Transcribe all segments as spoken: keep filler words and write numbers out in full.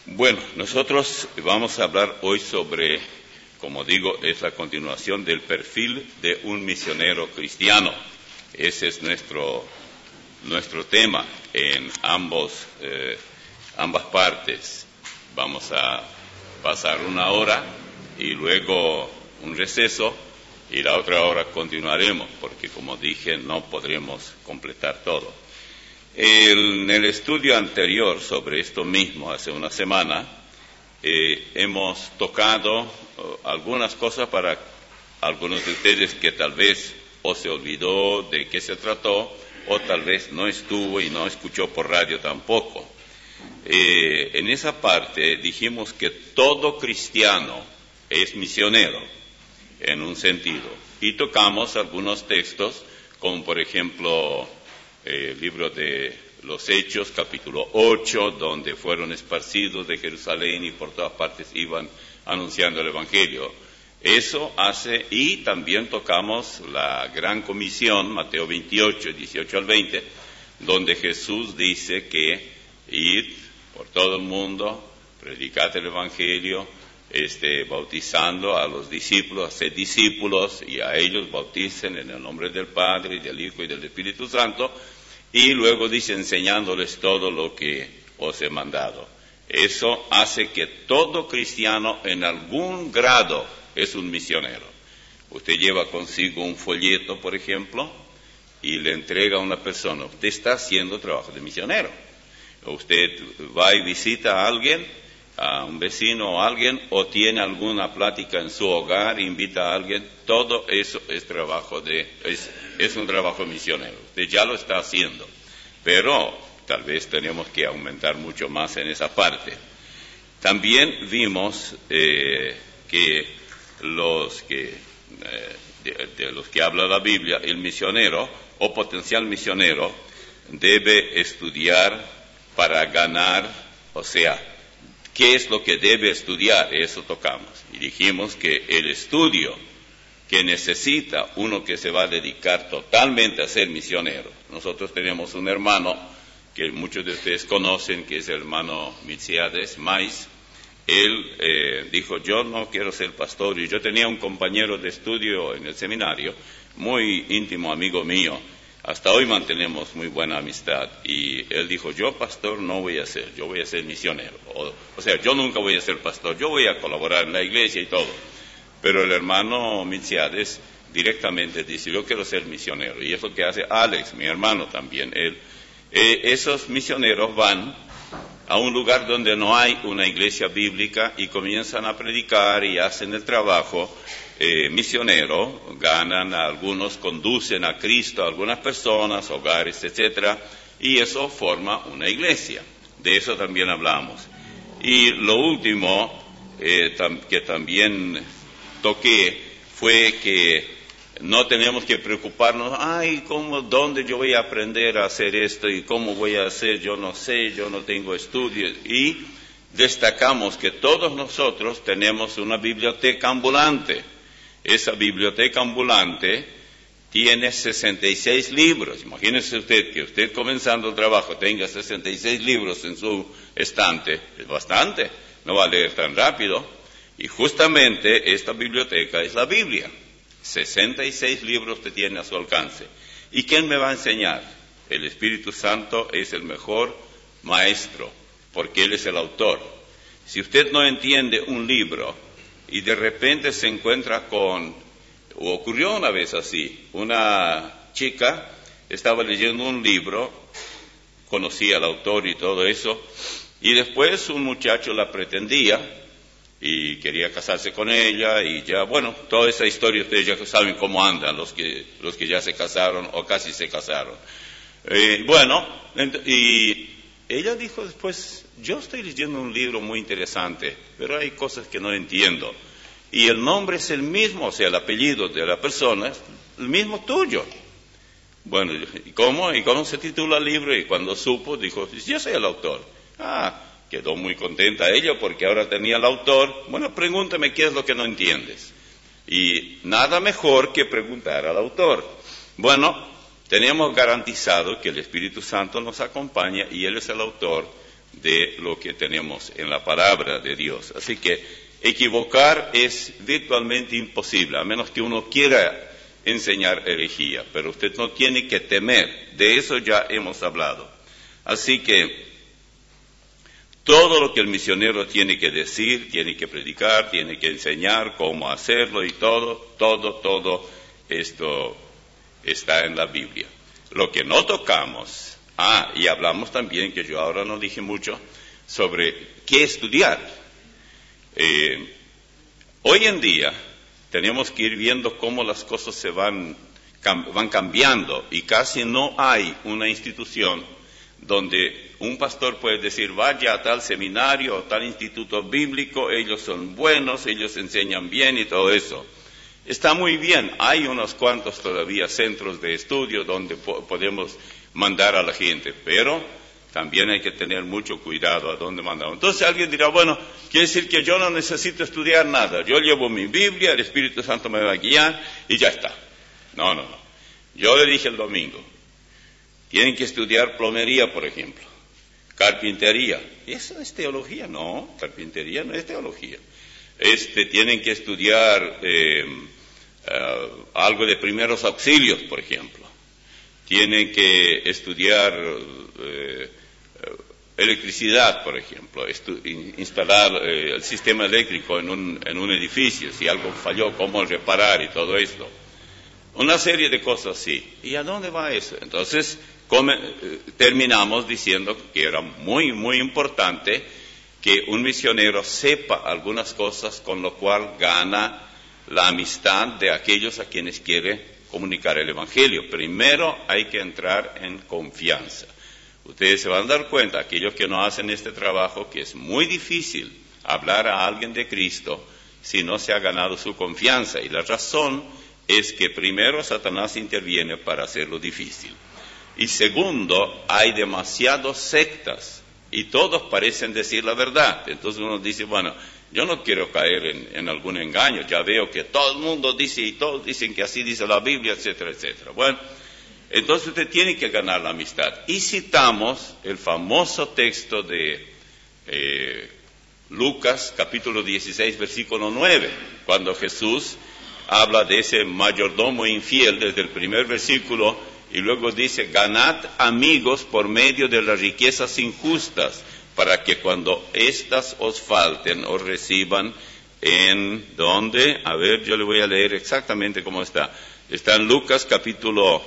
Bueno, nosotros vamos a hablar hoy sobre, como digo, es la continuación del perfil de un misionero cristiano. Ese es nuestro, nuestro tema en ambos, eh, ambas partes. Vamos a pasar una hora y luego un receso, y la otra hora continuaremos, porque como dije, no podremos completar todo. El, en el estudio anterior sobre esto mismo, hace una semana, eh, hemos tocado uh, algunas cosas para algunos de ustedes que tal vez o se olvidó de qué se trató, o tal vez no estuvo y no escuchó por radio tampoco. Eh, en esa parte dijimos que todo cristiano es misionero, en un sentido, y tocamos algunos textos, como por ejemplo el eh, libro de los Hechos, capítulo ocho, donde fueron esparcidos de Jerusalén y por todas partes iban anunciando el Evangelio. Eso hace, y también tocamos la gran comisión, Mateo veintiocho, dieciocho al veinte, donde Jesús dice que id por todo el mundo, predicad el Evangelio, Este, bautizando a los discípulos, hacer discípulos, y a ellos bauticen en el nombre del Padre, y del Hijo, y del Espíritu Santo, y luego dice, enseñándoles todo lo que os he mandado. Eso hace que todo cristiano en algún grado es un misionero. Usted lleva consigo un folleto, por ejemplo, y le entrega a una persona. Usted está haciendo trabajo de misionero. Usted va y visita a alguien, a un vecino o a alguien, o tiene alguna plática en su hogar, invita a alguien, todo eso es trabajo de, es, es un trabajo misionero. Usted ya lo está haciendo, pero tal vez tenemos que aumentar mucho más en esa parte. También vimos eh, que los que, eh, de, de los que habla la Biblia, el misionero o potencial misionero debe estudiar para ganar, o sea, ¿qué es lo que debe estudiar? Eso tocamos. Y dijimos que el estudio que necesita uno que se va a dedicar totalmente a ser misionero. Nosotros tenemos un hermano que muchos de ustedes conocen, que es el hermano Milciades Mais. Él eh, dijo, yo no quiero ser pastor. Y yo tenía un compañero de estudio en el seminario, muy íntimo amigo mío. Hasta hoy mantenemos muy buena amistad, y él dijo, yo pastor no voy a ser, yo voy a ser misionero, o, o sea, yo nunca voy a ser pastor, yo voy a colaborar en la iglesia y todo. Pero el hermano Milciades directamente dice, yo quiero ser misionero, y es lo que hace Alex, mi hermano también. Él, eh, esos misioneros van a un lugar donde no hay una iglesia bíblica y comienzan a predicar y hacen el trabajo Eh, misionero, ganan a algunos, conducen a Cristo a algunas personas, hogares, etcétera, y eso forma una iglesia. De eso también hablamos. Y lo último eh, tam- que también toqué fue que no tenemos que preocuparnos, ay, ¿cómo, dónde yo voy a aprender a hacer esto? ¿Y cómo voy a hacer? Yo no sé, yo no tengo estudios. Y destacamos que todos nosotros tenemos una biblioteca ambulante. Esa biblioteca ambulante tiene sesenta y seis libros. Imagínese usted que usted comenzando el trabajo tenga sesenta y seis libros en su estante. Es bastante, no va a leer tan rápido. Y justamente esta biblioteca es la Biblia. sesenta y seis libros que tiene a su alcance. ¿Y quién me va a enseñar? El Espíritu Santo es el mejor maestro, porque Él es el autor. Si usted no entiende un libro y de repente se encuentra con, o ocurrió una vez así, una chica estaba leyendo un libro, conocía al autor y todo eso, y después un muchacho la pretendía y quería casarse con ella, y ya, bueno, toda esa historia ustedes ya saben cómo andan los que, los que ya se casaron o casi se casaron. Eh, bueno, y ella dijo después, yo estoy leyendo un libro muy interesante, pero hay cosas que no entiendo. Y el nombre es el mismo, o sea, el apellido de la persona es el mismo tuyo. Bueno, ¿y cómo? ¿Y cómo se titula el libro? Y cuando supo, dijo, yo soy el autor. Ah, quedó muy contenta ella porque ahora tenía el autor. Bueno, pregúntame qué es lo que no entiendes. Y nada mejor que preguntar al autor. Bueno, tenemos garantizado que el Espíritu Santo nos acompaña y Él es el autor de lo que tenemos en la palabra de Dios. Así que equivocar es virtualmente imposible, a menos que uno quiera enseñar herejía, pero usted no tiene que temer, de eso ya hemos hablado. Así que todo lo que el misionero tiene que decir, tiene que predicar, tiene que enseñar cómo hacerlo y todo, todo, todo esto está en la Biblia. Lo que no tocamos, ah, y hablamos también, que yo ahora no dije mucho, sobre qué estudiar. Eh, hoy en día tenemos que ir viendo cómo las cosas se van, cam- van cambiando y casi no hay una institución donde un pastor puede decir, vaya a tal seminario o tal instituto bíblico, ellos son buenos, ellos enseñan bien y todo eso. Está muy bien, hay unos cuantos todavía centros de estudio donde po- podemos mandar a la gente, pero también hay que tener mucho cuidado a dónde mandamos. Entonces alguien dirá, bueno, quiere decir que yo no necesito estudiar nada, yo llevo mi Biblia, el Espíritu Santo me va a guiar y ya está. No, no, no. Yo le dije el domingo, tienen que estudiar plomería, por ejemplo, carpintería. ¿Eso es teología? No, carpintería no es teología. Este, tienen que estudiar eh, uh, algo de primeros auxilios, por ejemplo. Tienen que estudiar eh, electricidad, por ejemplo, estu- in- instalar eh, el sistema eléctrico en un, en un edificio, si algo falló, cómo reparar y todo esto. Una serie de cosas así. ¿Y a dónde va eso? Entonces, come, eh, terminamos diciendo que era muy, muy importante que un misionero sepa algunas cosas, con lo cual gana la amistad de aquellos a quienes quiere comunicar el Evangelio. Primero hay que entrar en confianza. Ustedes se van a dar cuenta, aquellos que no hacen este trabajo, que es muy difícil hablar a alguien de Cristo si no se ha ganado su confianza. Y la razón es que primero Satanás interviene para hacerlo difícil. Y segundo, hay demasiadas sectas y todos parecen decir la verdad. Entonces uno dice, bueno, yo no quiero caer en, en algún engaño, ya veo que todo el mundo dice y todos dicen que así dice la Biblia, etcétera, etcétera. Bueno, entonces usted tiene que ganar la amistad. Y citamos el famoso texto de eh, Lucas, capítulo dieciséis, versículo nueve, cuando Jesús habla de ese mayordomo infiel desde el primer versículo, y luego dice, ganad amigos por medio de las riquezas injustas, para que cuando éstas os falten, os reciban en, ¿dónde? A ver, yo le voy a leer exactamente cómo está. Está en Lucas capítulo,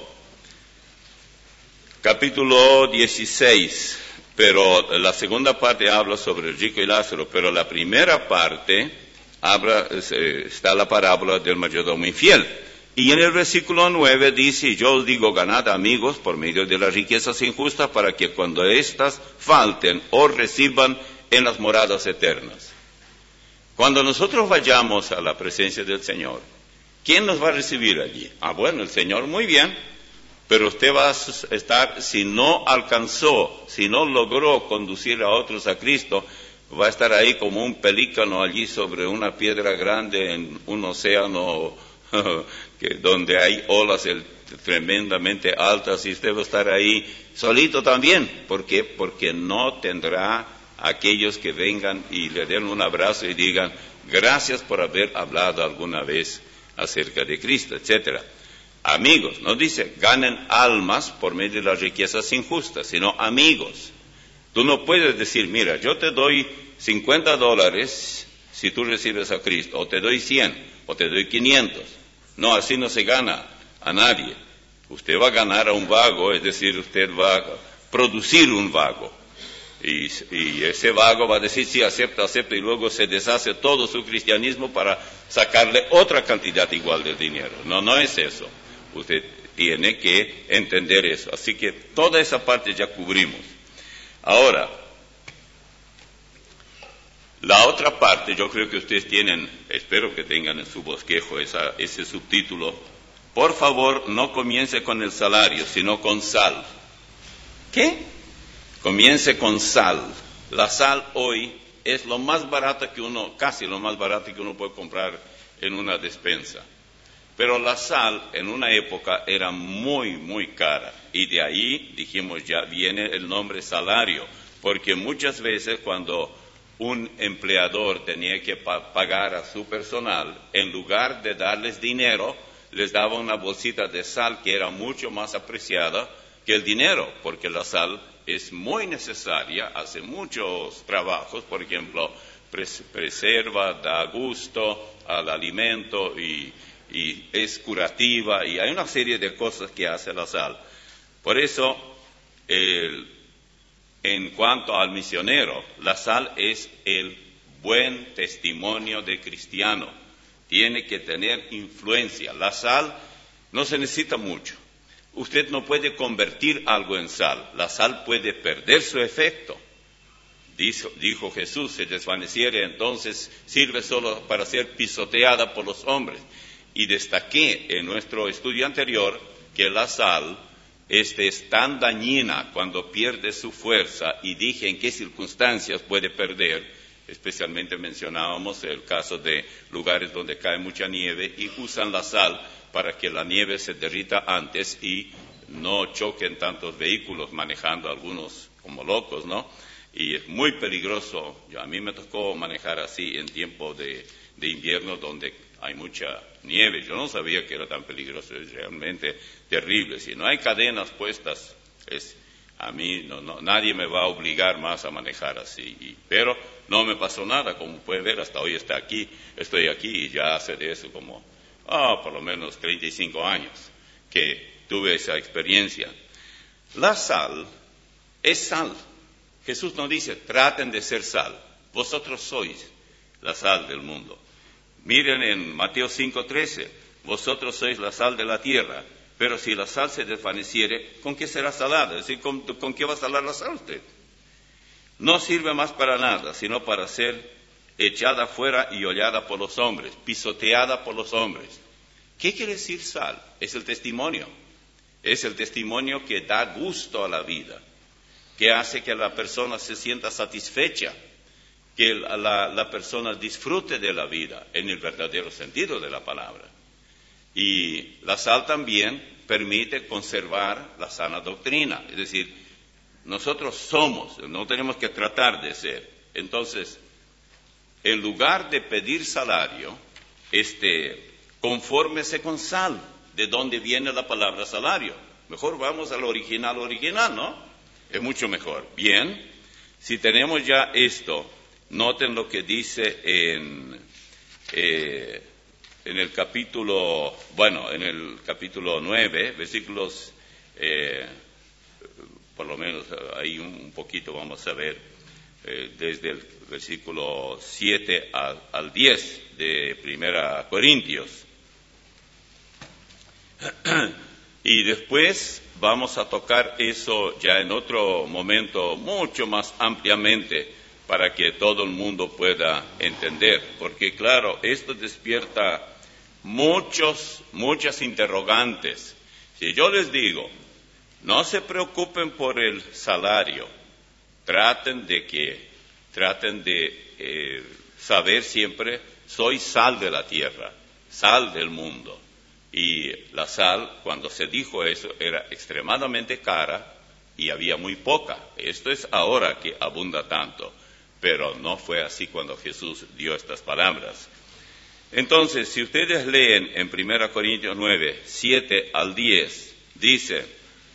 capítulo dieciséis, pero la segunda parte habla sobre el rico y Lázaro, pero la primera parte habla, está la parábola del mayordomo infiel. Y en el versículo nueve dice, yo os digo, ganad amigos por medio de las riquezas injustas, para que cuando éstas falten, os reciban en las moradas eternas. Cuando nosotros vayamos a la presencia del Señor, ¿quién nos va a recibir allí? Ah, bueno, el Señor, muy bien, pero usted va a estar, si no alcanzó, si no logró conducir a otros a Cristo, va a estar ahí como un pelícano allí sobre una piedra grande en un océano que donde hay olas el, tremendamente altas, y usted va a estar ahí solito también. ¿Por qué? Porque no tendrá aquellos que vengan y le den un abrazo y digan, gracias por haber hablado alguna vez acerca de Cristo, etcétera. Amigos, no dice ganen almas por medio de las riquezas injustas, sino amigos. Tú no puedes decir, mira, yo te doy cincuenta dólares si tú recibes a Cristo, o te doy cien, o te doy quinientos. No, así no se gana a nadie. Usted va a ganar a un vago, es decir, usted va a producir un vago. Y, y ese vago va a decir, sí, acepta, acepta, y luego se deshace todo su cristianismo para sacarle otra cantidad igual de dinero. No, no es eso. Usted tiene que entender eso. Así que toda esa parte ya cubrimos. Ahora, la otra parte, yo creo que ustedes tienen, espero que tengan en su bosquejo esa, ese subtítulo. Por favor, no comience con el salario, sino con sal. ¿Qué? Comience con sal. La sal hoy es lo más barato que uno, casi lo más barato que uno puede comprar en una despensa. Pero la sal en una época era muy, muy cara. Y de ahí, dijimos ya, viene el nombre salario. porque muchas veces cuando un empleador tenía que pa- pagar a su personal, en lugar de darles dinero, les daba una bolsita de sal que era mucho más apreciada que el dinero, porque la sal es muy necesaria, hace muchos trabajos, por ejemplo, pres- preserva, da gusto al alimento y, y es curativa, y hay una serie de cosas que hace la sal. Por eso, el, en cuanto al misionero, la sal es el buen testimonio de cristiano. Tiene que tener influencia. La sal no se necesita mucho. Usted no puede convertir algo en sal. La sal puede perder su efecto. Dijo, dijo Jesús, se desvaneciere, entonces sirve solo para ser pisoteada por los hombres. Y destaqué en nuestro estudio anterior que la sal este, es tan dañina cuando pierde su fuerza, y dije en qué circunstancias puede perder. Especialmente mencionábamos el caso de lugares donde cae mucha nieve y usan la sal para que la nieve se derrita antes y no choquen tantos vehículos manejando, algunos como locos, ¿no? Y es muy peligroso. Yo, a mí me tocó manejar así en tiempo de, de invierno donde hay mucha nieve. Yo no sabía que era tan peligroso, es realmente terrible. Si no hay cadenas puestas, es, a mí no, no, nadie me va a obligar más a manejar así. Y, pero no me pasó nada, como puede ver, hasta hoy está aquí, estoy aquí y ya hace de eso como, ah, por lo menos treinta y cinco años que tuve esa experiencia. La sal es sal. Jesús nos dice, traten de ser sal. Vosotros sois la sal del mundo. Miren en Mateo cinco trece, vosotros sois la sal de la tierra, pero si la sal se desvaneciere, ¿con qué será salada? Es decir, ¿con, con qué va a salar la sal usted? No sirve más para nada, sino para ser echada fuera y hollada por los hombres, pisoteada por los hombres. ¿Qué quiere decir sal? Es el testimonio. Es el testimonio que da gusto a la vida, que hace que la persona se sienta satisfecha, que la, la persona disfrute de la vida en el verdadero sentido de la palabra. Y la sal también permite conservar la sana doctrina, es decir, nosotros somos, no tenemos que tratar de ser. Entonces, en lugar de pedir salario, este, confórmese con sal, de donde viene la palabra salario. Mejor vamos al original original, ¿no? Es mucho mejor. Bien, si tenemos ya esto, noten lo que dice en, eh, en el capítulo, bueno, en el capítulo nueve, versículos, eh, por lo menos ahí un, un poquito vamos a ver, eh, desde el versículo siete al, al diez de Primera Corintios. Y después vamos a tocar eso ya en otro momento mucho más ampliamente para que todo el mundo pueda entender, porque claro, esto despierta muchos, muchas interrogantes. Si yo les digo, no se preocupen por el salario, traten de que, traten de eh, saber siempre, soy sal de la tierra, sal del mundo. Y la sal, cuando se dijo eso, era extremadamente cara y había muy poca. Esto es ahora que abunda tanto, pero no fue así cuando Jesús dio estas palabras. Entonces, si ustedes leen en Primera Corintios nueve, siete al diez, dice,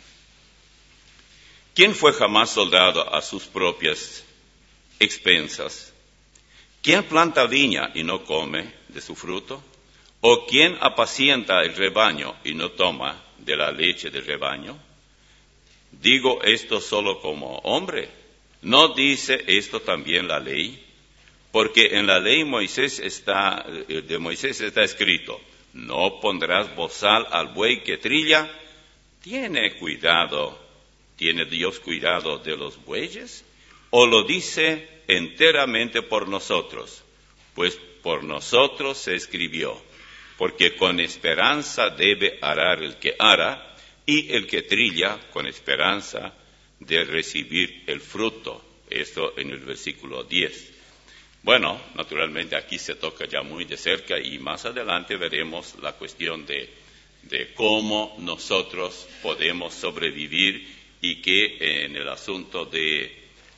¿quién fue jamás soldado a sus propias expensas? ¿Quién planta viña y no come de su fruto? ¿O quién apacienta el rebaño y no toma de la leche del rebaño? Digo esto solo como hombre. ¿No dice esto también la ley? Porque en la ley Moisés está, de Moisés está escrito, no pondrás bozal al buey que trilla. ¿Tiene cuidado, tiene Dios cuidado de los bueyes? ¿O lo dice enteramente por nosotros? Pues por nosotros se escribió. Porque con esperanza debe arar el que ara, y el que trilla con esperanza de recibir el fruto. Esto en el versículo diez. Bueno, naturalmente aquí se toca ya muy de cerca y más adelante veremos la cuestión de, de cómo nosotros podemos sobrevivir y que en el asunto de,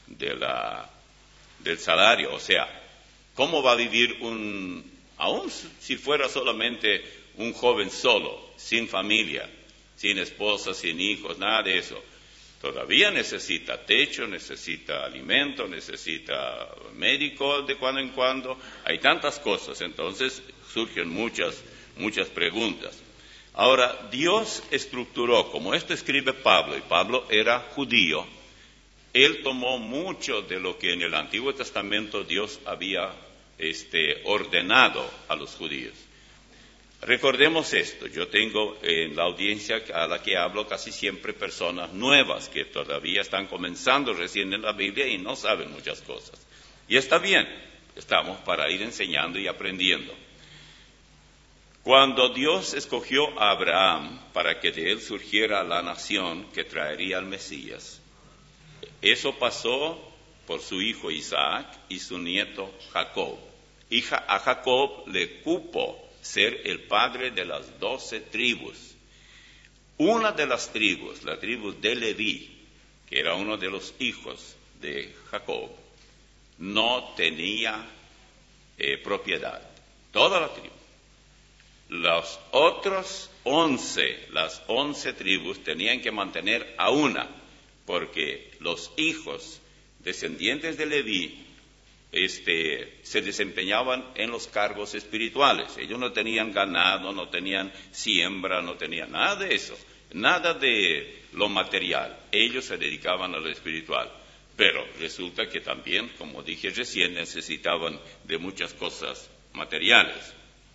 de la, del salario. O sea, ¿cómo va a vivir un, aún si fuera solamente un joven solo, sin familia, sin esposa, sin hijos, nada de eso? Todavía necesita techo, necesita alimento, necesita médico de cuando en cuando. Hay tantas cosas, entonces surgen muchas, muchas preguntas. Ahora, Dios estructuró, como esto escribe Pablo, y Pablo era judío, él tomó mucho de lo que en el Antiguo Testamento Dios había este, ordenado a los judíos. Recordemos esto, yo tengo en la audiencia a la que hablo casi siempre personas nuevas que todavía están comenzando recién en la Biblia y no saben muchas cosas. Y está bien, estamos para ir enseñando y aprendiendo. Cuando Dios escogió a Abraham para que de él surgiera la nación que traería al Mesías, eso pasó por su hijo Isaac y su nieto Jacob. Y a Jacob le cupo ser el padre de las doce tribus. Una de las tribus, la tribu de Leví, que era uno de los hijos de Jacob, no tenía eh, propiedad. Toda la tribu. Los otros once, las once tribus tenían que mantener a una, porque los hijos descendientes de Leví Este, se desempeñaban en los cargos espirituales. Ellos no tenían ganado, no tenían siembra, no tenían nada de eso, nada de lo material. Ellos se dedicaban a lo espiritual. Pero resulta que también, como dije recién, necesitaban de muchas cosas materiales.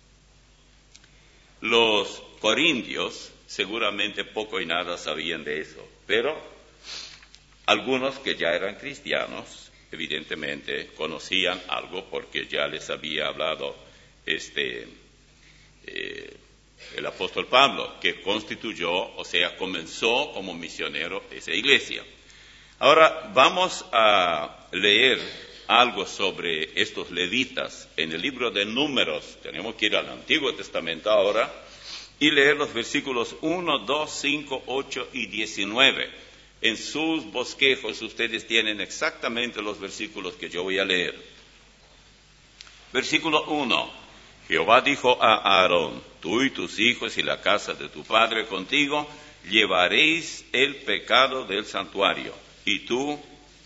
Los corintios seguramente poco y nada sabían de eso, pero algunos que ya eran cristianos evidentemente conocían algo porque ya les había hablado este, eh, el apóstol Pablo, que constituyó, o sea, comenzó como misionero esa iglesia. Ahora vamos a leer algo sobre estos levitas en el libro de Números. Tenemos que ir al Antiguo Testamento ahora y leer los versículos uno, dos, cinco, ocho y diecinueve. En sus bosquejos ustedes tienen exactamente los versículos que yo voy a leer. Versículo uno. Jehová dijo a Aarón: tú y tus hijos y la casa de tu padre contigo llevaréis el pecado del santuario, y tú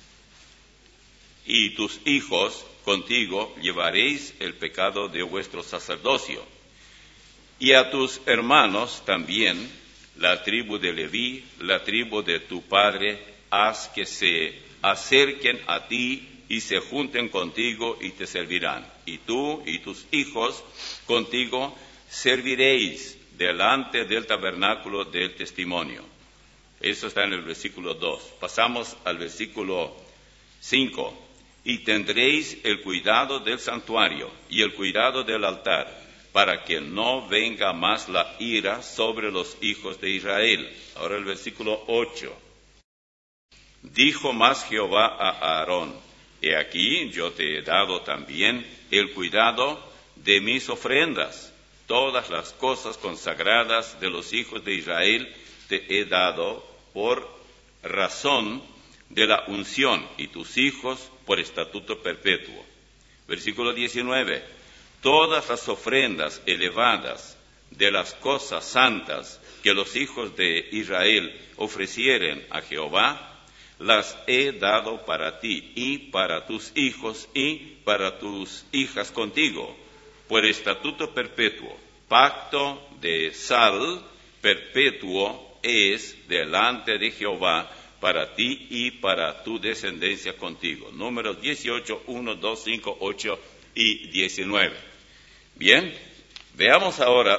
y tus hijos contigo llevaréis el pecado de vuestro sacerdocio. Y a tus hermanos también, la tribu de Leví, la tribu de tu padre, haz que se acerquen a ti y se junten contigo y te servirán. Y tú y tus hijos contigo serviréis delante del tabernáculo del testimonio. Eso está en el versículo dos. Pasamos al versículo cinco. Y tendréis el cuidado del santuario y el cuidado del altar, para que no venga más la ira sobre los hijos de Israel. Ahora el versículo ocho. Dijo más Jehová a Aarón: he aquí yo te he dado también el cuidado de mis ofrendas. Todas las cosas consagradas de los hijos de Israel te he dado por razón de la unción, y tus hijos por estatuto perpetuo. Versículo diecinueve. Todas las ofrendas elevadas de las cosas santas que los hijos de Israel ofrecieren a Jehová, las he dado para ti y para tus hijos y para tus hijas contigo, por estatuto perpetuo. Pacto de sal perpetuo es delante de Jehová para ti y para tu descendencia contigo. Números dieciocho, uno, dos, cinco, ocho y diecinueve. Bien, veamos ahora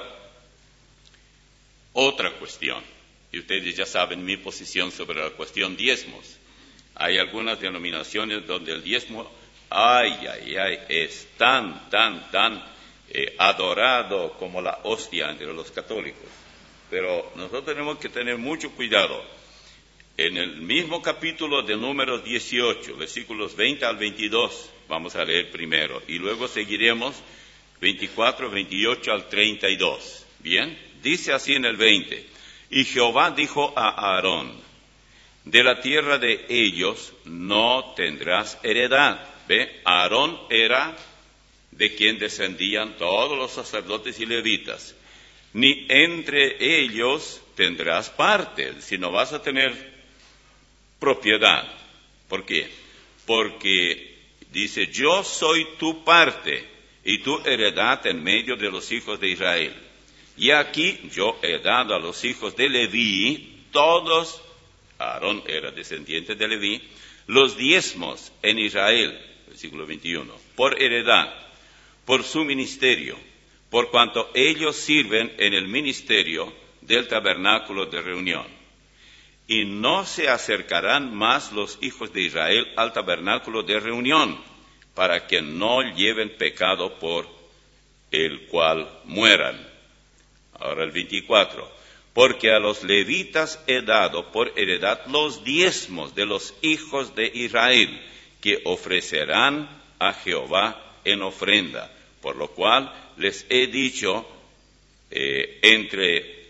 otra cuestión. Y ustedes ya saben mi posición sobre la cuestión diezmos. Hay algunas denominaciones donde el diezmo, ay, ay, ay, es tan, tan, tan eh, adorado como la hostia entre los católicos. Pero nosotros tenemos que tener mucho cuidado. En el mismo capítulo de Números dieciocho, versículos veinte al veintidós, vamos a leer primero, y luego seguiremos veinticuatro, veintiocho al treinta y dos. Bien, dice así en el veinte: y Jehová dijo a Aarón: De la tierra de ellos no tendrás heredad. ¿Ve? Aarón era de quien descendían todos los sacerdotes y levitas. Ni entre ellos tendrás parte, si no vas a tener propiedad. ¿Por qué? Porque dice, yo soy tu parte y tu heredad en medio de los hijos de Israel. Y aquí yo he dado a los hijos de Leví, todos, Aarón era descendiente de Leví, los diezmos en Israel, versículo veintiuno, por heredad, por su ministerio, por cuanto ellos sirven en el ministerio del tabernáculo de reunión. Y no se acercarán más los hijos de Israel al tabernáculo de reunión, para que no lleven pecado por el cual mueran. Ahora el veinticuatro. Porque a los levitas he dado por heredad los diezmos de los hijos de Israel, que ofrecerán a Jehová en ofrenda, por lo cual les he dicho, eh, entre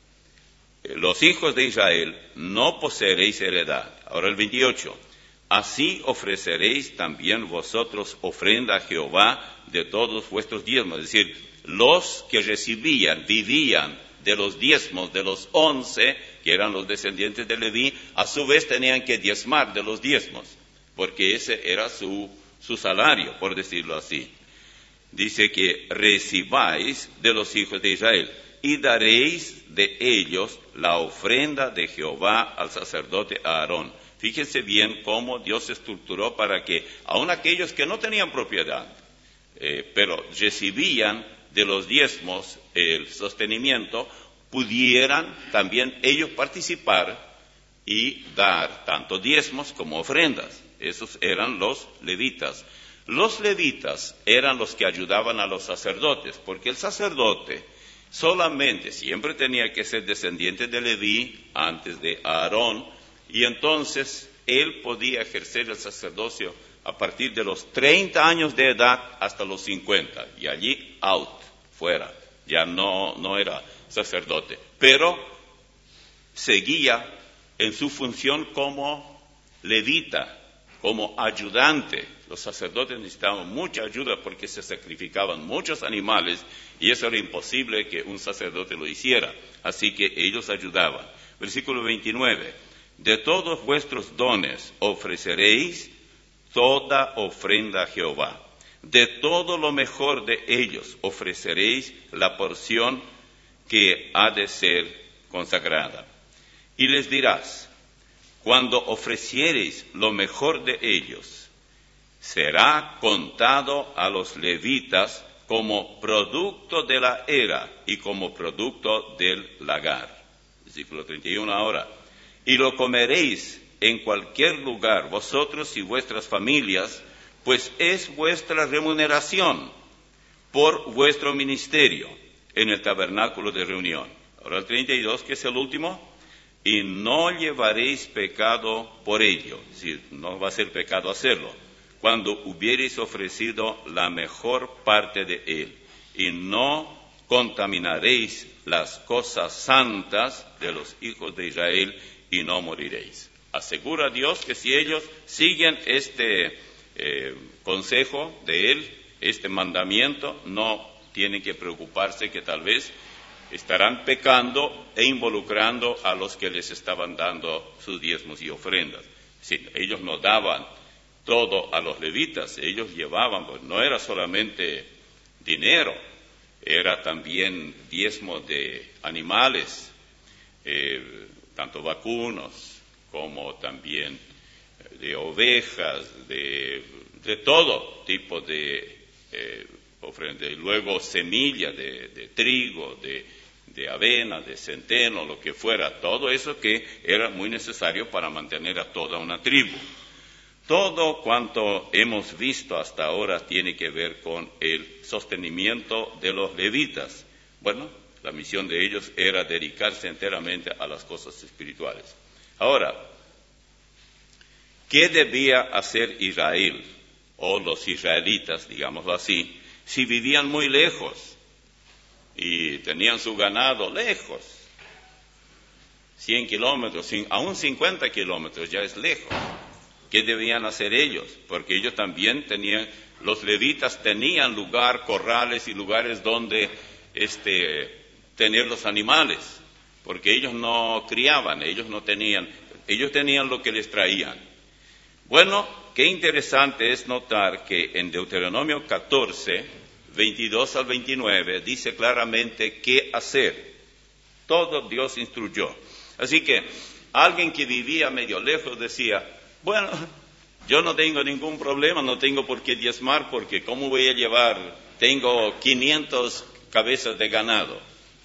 los hijos de Israel no poseeréis heredad. Ahora el veintiocho. Así ofreceréis también vosotros ofrenda a Jehová de todos vuestros diezmos. Es decir, los que recibían, vivían de los diezmos de los once, que eran los descendientes de Leví, a su vez tenían que diezmar de los diezmos, porque ese era su, su salario, por decirlo así. Dice que recibáis de los hijos de Israel y daréis de ellos la ofrenda de Jehová al sacerdote Aarón. Fíjense bien cómo Dios estructuró para que aun aquellos que no tenían propiedad, eh, pero recibían de los diezmos el sostenimiento, pudieran también ellos participar y dar tanto diezmos como ofrendas. Esos eran los levitas. Los levitas eran los que ayudaban a los sacerdotes, porque el sacerdote solamente siempre tenía que ser descendiente de Leví antes de Aarón, y entonces él podía ejercer el sacerdocio a partir de los treinta años de edad hasta los cincuenta, y allí out, fuera, ya no, no era sacerdote, pero seguía en su función como levita, como ayudante. Los sacerdotes necesitaban mucha ayuda porque se sacrificaban muchos animales y eso era imposible que un sacerdote lo hiciera, así que ellos ayudaban. Versículo veintinueve. De todos vuestros dones ofreceréis toda ofrenda a Jehová. De todo lo mejor de ellos ofreceréis la porción que ha de ser consagrada. Y les dirás, cuando ofreciereis lo mejor de ellos, será contado a los levitas como producto de la era y como producto del lagar. Versículo treinta y uno ahora. Y lo comeréis en cualquier lugar, vosotros y vuestras familias, pues es vuestra remuneración por vuestro ministerio en el tabernáculo de reunión. Ahora el treinta y dos, que es el último. Y no llevaréis pecado por ello, es decir, no va a ser pecado hacerlo, cuando hubiereis ofrecido la mejor parte de él, y no contaminaréis las cosas santas de los hijos de Israel, y no moriréis. Asegura Dios que si ellos siguen este eh, consejo de él, este mandamiento, no tienen que preocuparse que tal vez estarán pecando e involucrando a los que les estaban dando sus diezmos y ofrendas. Sí, ellos no daban todo a los levitas, ellos llevaban, pues no era solamente dinero, era también diezmo de animales, eh, tanto vacunos como también de ovejas, de, de todo tipo de eh, ofrenda, y luego semilla de, de trigo, de de avena, de centeno, lo que fuera, todo eso que era muy necesario para mantener a toda una tribu. Todo cuanto hemos visto hasta ahora tiene que ver con el sostenimiento de los levitas. Bueno, la misión de ellos era dedicarse enteramente a las cosas espirituales. Ahora, ¿qué debía hacer Israel, o los israelitas, digámoslo así, si vivían muy lejos y tenían su ganado lejos? cien kilómetros, aún cincuenta kilómetros, ya es lejos. ¿Qué debían hacer ellos? Porque ellos también tenían, los levitas tenían lugar, corrales y lugares donde este, tener los animales, porque ellos no criaban, ellos no tenían, ellos tenían lo que les traían. Bueno, qué interesante es notar que en Deuteronomio catorce, veintidós al veintinueve, dice claramente qué hacer. Todo Dios instruyó. Así que alguien que vivía medio lejos decía, bueno, yo no tengo ningún problema, no tengo por qué diezmar, porque ¿cómo voy a llevar? Tengo quinientas cabezas de ganado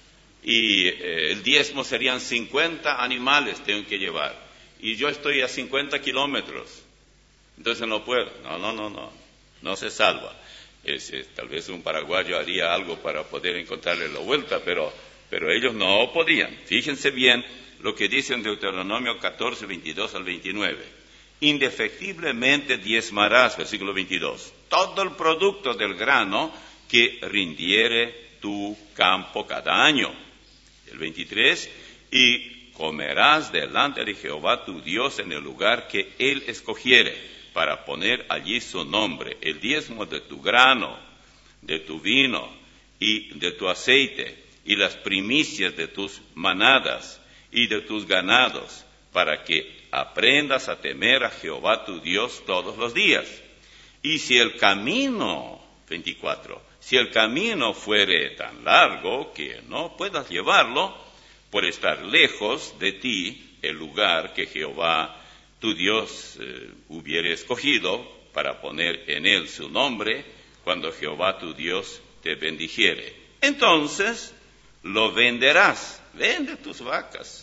y eh, el diezmo serían cincuenta animales tengo que llevar y yo estoy a cincuenta kilómetros, entonces no puedo. No, no, no, no, no se salva. Es, es, tal vez un paraguayo haría algo para poder encontrarle la vuelta, pero, pero ellos no podían. Fíjense bien lo que dice en Deuteronomio catorce, veintidós al veintinueve. Indefectiblemente diezmarás, versículo veintidós, todo el producto del grano que rindiere tu campo cada año. El veintitrés, y comerás delante de Jehová tu Dios en el lugar que Él escogiere, para poner allí su nombre, el diezmo de tu grano, de tu vino y de tu aceite, y las primicias de tus manadas y de tus ganados, para que aprendas a temer a Jehová tu Dios todos los días. Y si el camino, veinticuatro, si el camino fuere tan largo que no puedas llevarlo, por estar lejos de ti el lugar que Jehová tu Dios eh, hubiere escogido para poner en él su nombre, cuando Jehová tu Dios te bendijere, entonces lo venderás, vende tus vacas,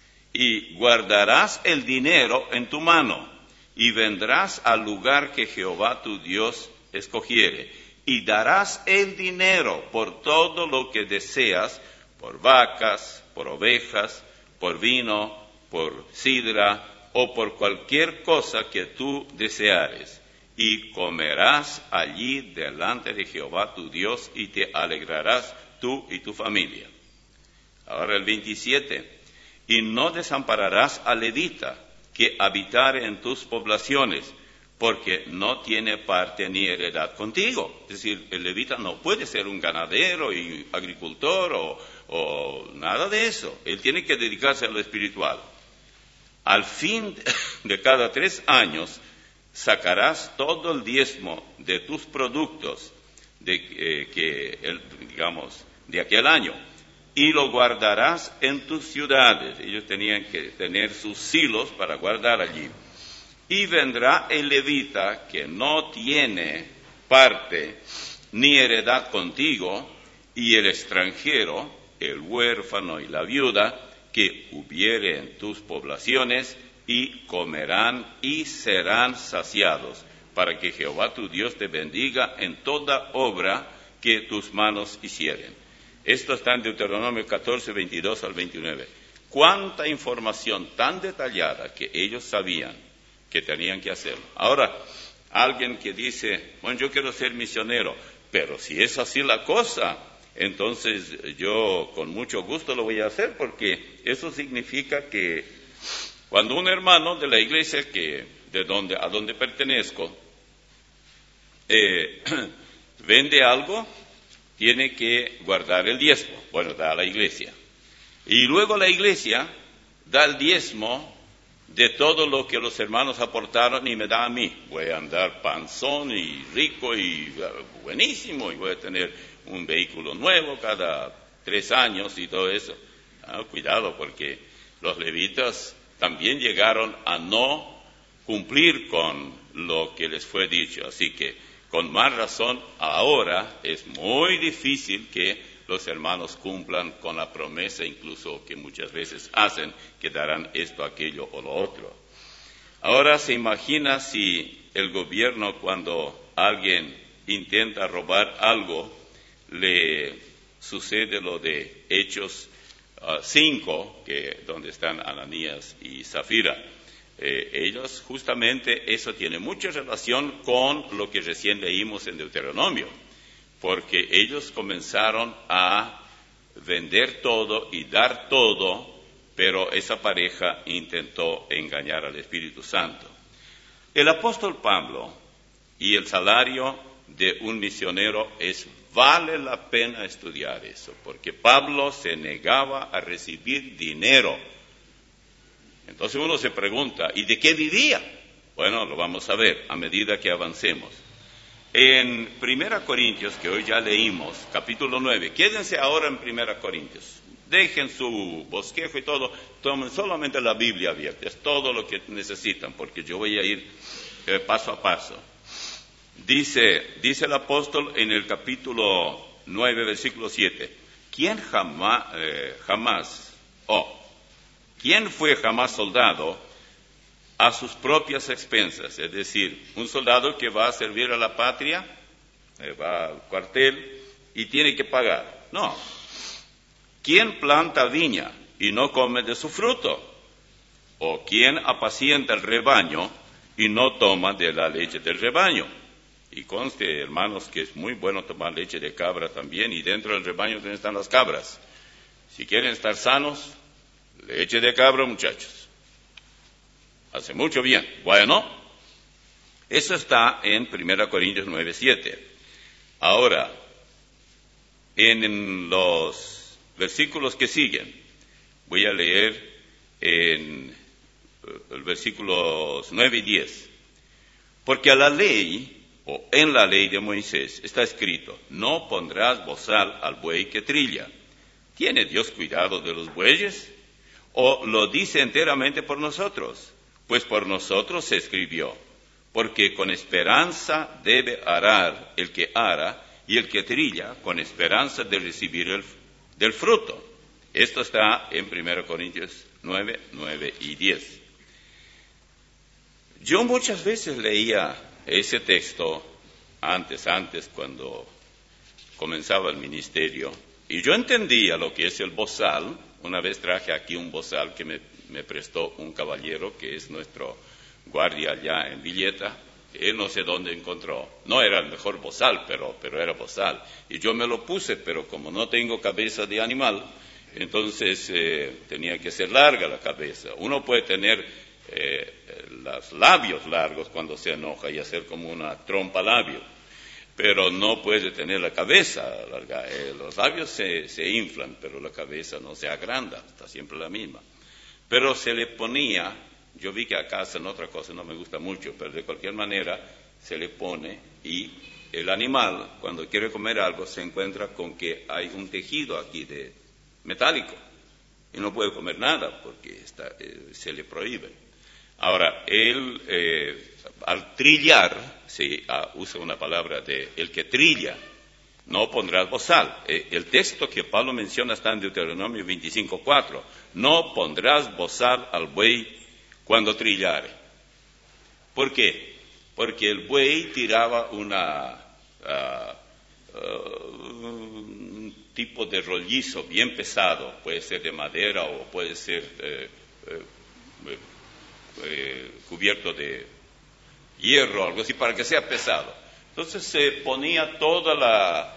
y guardarás el dinero en tu mano, y vendrás al lugar que Jehová tu Dios escogiere, y darás el dinero por todo lo que deseas, por vacas, por ovejas, por vino, por sidra, o por cualquier cosa que tú deseares, y comerás allí delante de Jehová tu Dios, y te alegrarás tú y tu familia. Ahora el veintisiete. Y no desampararás al levita que habitare en tus poblaciones, porque no tiene parte ni heredad contigo. Es decir, el levita no puede ser un ganadero y agricultor o, o nada de eso. Él tiene que dedicarse a lo espiritual. Al fin de cada tres años sacarás todo el diezmo de tus productos de, eh, que, el, digamos, de aquel año, y lo guardarás en tus ciudades. Ellos tenían que tener sus silos para guardar allí. Y vendrá el levita que no tiene parte ni heredad contigo, y el extranjero, el huérfano y la viuda, que hubiere en tus poblaciones, y comerán y serán saciados, para que Jehová tu Dios te bendiga en toda obra que tus manos hicieren. Esto está en Deuteronomio catorce, veintidós al veintinueve. Cuánta información tan detallada que ellos sabían que tenían que hacerlo. Ahora, alguien que dice, bueno, yo quiero ser misionero, pero si es así la cosa, entonces yo con mucho gusto lo voy a hacer, porque eso significa que cuando un hermano de la iglesia que de donde a donde pertenezco eh, vende algo, tiene que guardar el diezmo. Bueno, da a la iglesia. Y luego la iglesia da el diezmo de todo lo que los hermanos aportaron y me da a mí. Voy a andar panzón y rico y uh, buenísimo, y voy a tener un vehículo nuevo cada tres años y todo eso. Ah, cuidado, porque los levitas también llegaron a no cumplir con lo que les fue dicho. Así que, con más razón, ahora es muy difícil que los hermanos cumplan con la promesa, incluso que muchas veces hacen, que darán esto, aquello o lo otro. Ahora se imagina si el gobierno, cuando alguien intenta robar algo, le sucede lo de Hechos uh, cinco, que, donde están Ananías y Zafira. Eh, ellos, justamente, eso tiene mucha relación con lo que recién leímos en Deuteronomio, porque ellos comenzaron a vender todo y dar todo pero esa pareja intentó engañar al Espíritu Santo. El apóstol Pablo y el salario de un misionero es, vale la pena estudiar eso, porque Pablo se negaba a recibir dinero. Entonces uno se pregunta, ¿y de qué vivía? Bueno, lo vamos a ver a medida que avancemos. En Primera Corintios, que hoy ya leímos, capítulo nueve, quédense ahora en Primera Corintios. Dejen su bosquejo y todo, tomen solamente la Biblia abierta, es todo lo que necesitan, porque yo voy a ir eh, paso a paso. Dice, dice el apóstol en el capítulo nueve, versículo siete, ¿quién jamás, eh, jamás, oh, quién fue jamás soldado a sus propias expensas? Es decir, un soldado que va a servir a la patria, eh, va al cuartel y tiene que pagar. No. ¿Quién planta viña y no come de su fruto? ¿O quién apacienta el rebaño y no toma de la leche del rebaño? Y conste, hermanos, que es muy bueno tomar leche de cabra también, y dentro del rebaño también están las cabras. Si quieren estar sanos, leche de cabra, muchachos. Hace mucho bien. Bueno, eso está en Primera Corintios nueve, siete. Ahora, en los versículos que siguen, voy a leer en el versículos nueve y diez. Porque a la ley, o en la ley de Moisés, está escrito, no pondrás bozal al buey que trilla. ¿Tiene Dios cuidado de los bueyes? ¿O lo dice enteramente por nosotros? Pues por nosotros se escribió, porque con esperanza debe arar el que ara, y el que trilla con esperanza de recibir el del fruto. Esto está en Primera Corintios nueve, nueve y diez. Yo muchas veces leía ese texto antes, antes cuando comenzaba el ministerio, y yo entendía lo que es el bozal. Una vez traje aquí un bozal que me, me prestó un caballero que es nuestro guardia allá en Villeta. Él no sé dónde encontró. No era el mejor bozal, pero, pero era bozal. Y yo me lo puse, pero como no tengo cabeza de animal, entonces eh, tenía que ser larga la cabeza. Uno puede tener eh, los labios largos cuando se enoja y hacer como una trompa labio, pero no puede tener la cabeza larga. Eh, los labios se, se inflan, pero la cabeza no se agranda, está siempre la misma. Pero se le ponía... Yo vi que acá hacen otra cosa, no me gusta mucho, pero de cualquier manera se le pone, y el animal, cuando quiere comer algo, se encuentra con que hay un tejido aquí de metálico y no puede comer nada porque está, eh, se le prohíbe. Ahora, él, eh, al trillar, se ah, usa una palabra de el que trilla, no pondrás bozal. Eh, el texto que Pablo menciona está en Deuteronomio veinticinco, cuatro. No pondrás bozal al buey cuando trillare. ¿Por qué? Porque el buey tiraba una, uh, uh, un tipo de rollizo bien pesado, puede ser de madera o puede ser eh, eh, eh, cubierto de hierro, algo así, para que sea pesado. Entonces se ponía toda la...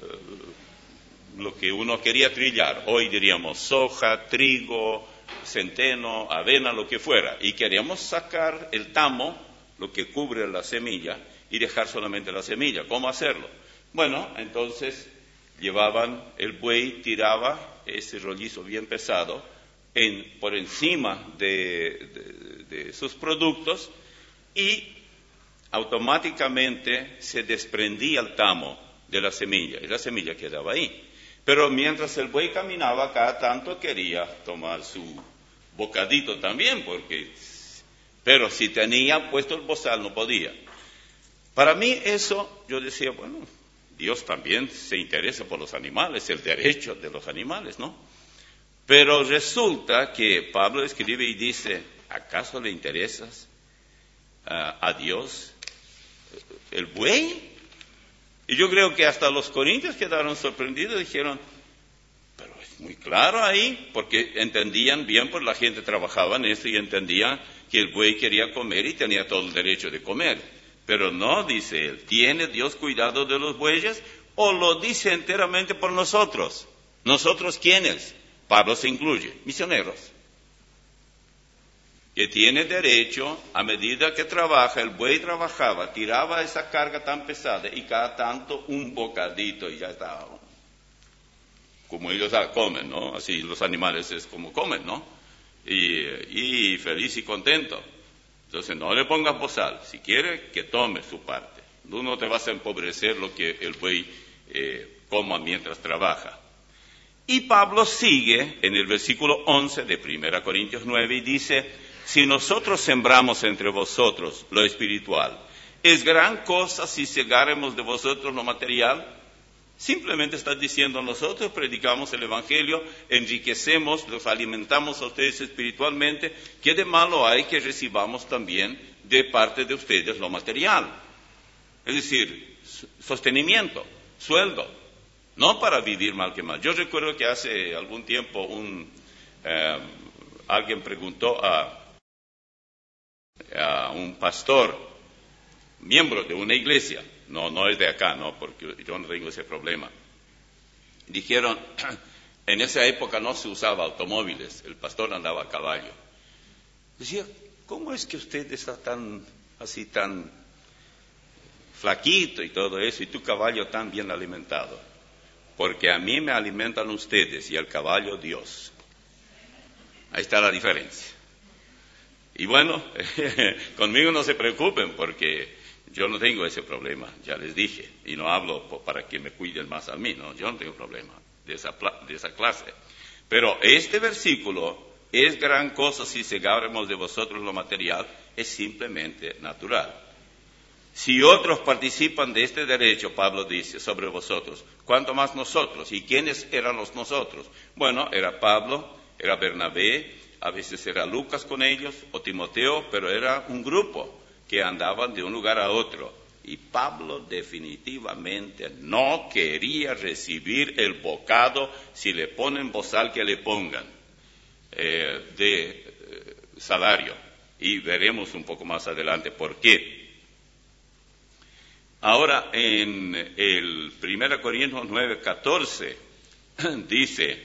Uh, lo que uno quería trillar. Hoy diríamos soja, trigo, centeno, avena, lo que fuera, y queríamos sacar el tamo, lo que cubre la semilla, y dejar solamente la semilla. ¿Cómo hacerlo? Bueno, entonces llevaban el buey, tiraba ese rollizo bien pesado en, por encima de, de, de sus productos, y automáticamente se desprendía el tamo de la semilla, y la semilla quedaba ahí. Pero mientras el buey caminaba, cada tanto quería tomar su bocadito también, porque, pero si tenía puesto el bozal no podía. Para mí eso, yo decía, bueno, Dios también se interesa por los animales, el derecho de los animales, ¿no? Pero resulta que Pablo escribe y dice, ¿acaso le interesas uh, a Dios el buey? Y yo creo que hasta los corintios quedaron sorprendidos y dijeron, pero es muy claro ahí, porque entendían bien, pues la gente trabajaba en esto y entendía que el buey quería comer y tenía todo el derecho de comer. Pero no, dice él, ¿tiene Dios cuidado de los bueyes o lo dice enteramente por nosotros? ¿Nosotros quiénes? Pablo se incluye, misioneros. que tiene derecho, a medida que trabaja, el buey trabajaba, tiraba esa carga tan pesada y cada tanto un bocadito y ya estaba. Como ellos comen, ¿no? Así los animales es como comen, ¿no? Y, y feliz y contento. Entonces no le pongas bozal, si quiere que tome su parte. Tú no te vas a empobrecer lo que el buey eh, coma mientras trabaja. Y Pablo sigue en el versículo once de primera Corintios nueve y dice, si nosotros sembramos entre vosotros lo espiritual, ¿es gran cosa si segáremos de vosotros lo material? Simplemente está diciendo, nosotros predicamos el Evangelio, enriquecemos, los alimentamos a ustedes espiritualmente, ¿qué de malo hay que recibamos también de parte de ustedes lo material? Es decir, sostenimiento, sueldo, no para vivir mal que mal. Yo recuerdo que hace algún tiempo un, eh, alguien preguntó a, a un pastor, miembro de una iglesia, no, no es de acá, no, porque yo no tengo ese problema. Dijeron, en esa época no se usaba automóviles, el pastor andaba a caballo. Decía, ¿cómo es que usted está tan, así tan flaquito y todo eso, y tu caballo tan bien alimentado? Porque a mí me alimentan ustedes y al caballo Dios. Ahí está la diferencia. Y bueno, conmigo no se preocupen porque yo no tengo ese problema, ya les dije, y no hablo para que me cuiden más a mí, no, yo no tengo problema de esa, de esa clase. Pero este versículo, es gran cosa si segáremos de vosotros lo material, es simplemente natural. Si otros participan de este derecho, Pablo dice, sobre vosotros, ¿cuánto más nosotros? ¿Y quiénes eran los nosotros? Bueno, era Pablo, era Bernabé, a veces era Lucas con ellos, o Timoteo, pero era un grupo que andaban de un lugar a otro. Y Pablo definitivamente no quería recibir el bocado, si le ponen bozal que le pongan, eh, de eh, salario. Y veremos un poco más adelante por qué. Ahora, en el primera Corintios nueve, catorce, dice,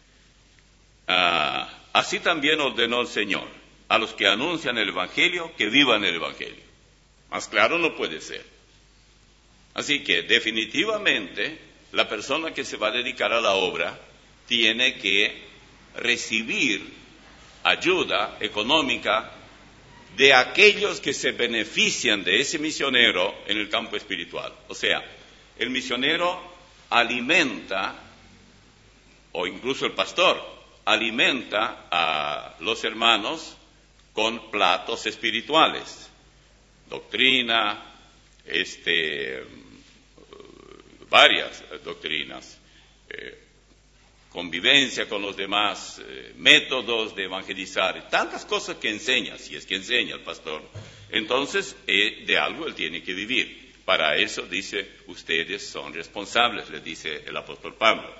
ah, así también ordenó el Señor a los que anuncian el Evangelio, que vivan el Evangelio. Más claro no puede ser. Así que definitivamente la persona que se va a dedicar a la obra tiene que recibir ayuda económica de aquellos que se benefician de ese misionero en el campo espiritual. O sea, el misionero alimenta, o incluso el pastor, alimenta a los hermanos con platos espirituales, doctrina, este, varias doctrinas, eh, convivencia con los demás, eh, métodos de evangelizar, tantas cosas que enseña, si es que enseña el pastor. Entonces, eh, de algo él tiene que vivir. Para eso, dice, ustedes son responsables, le dice el apóstol Pablo.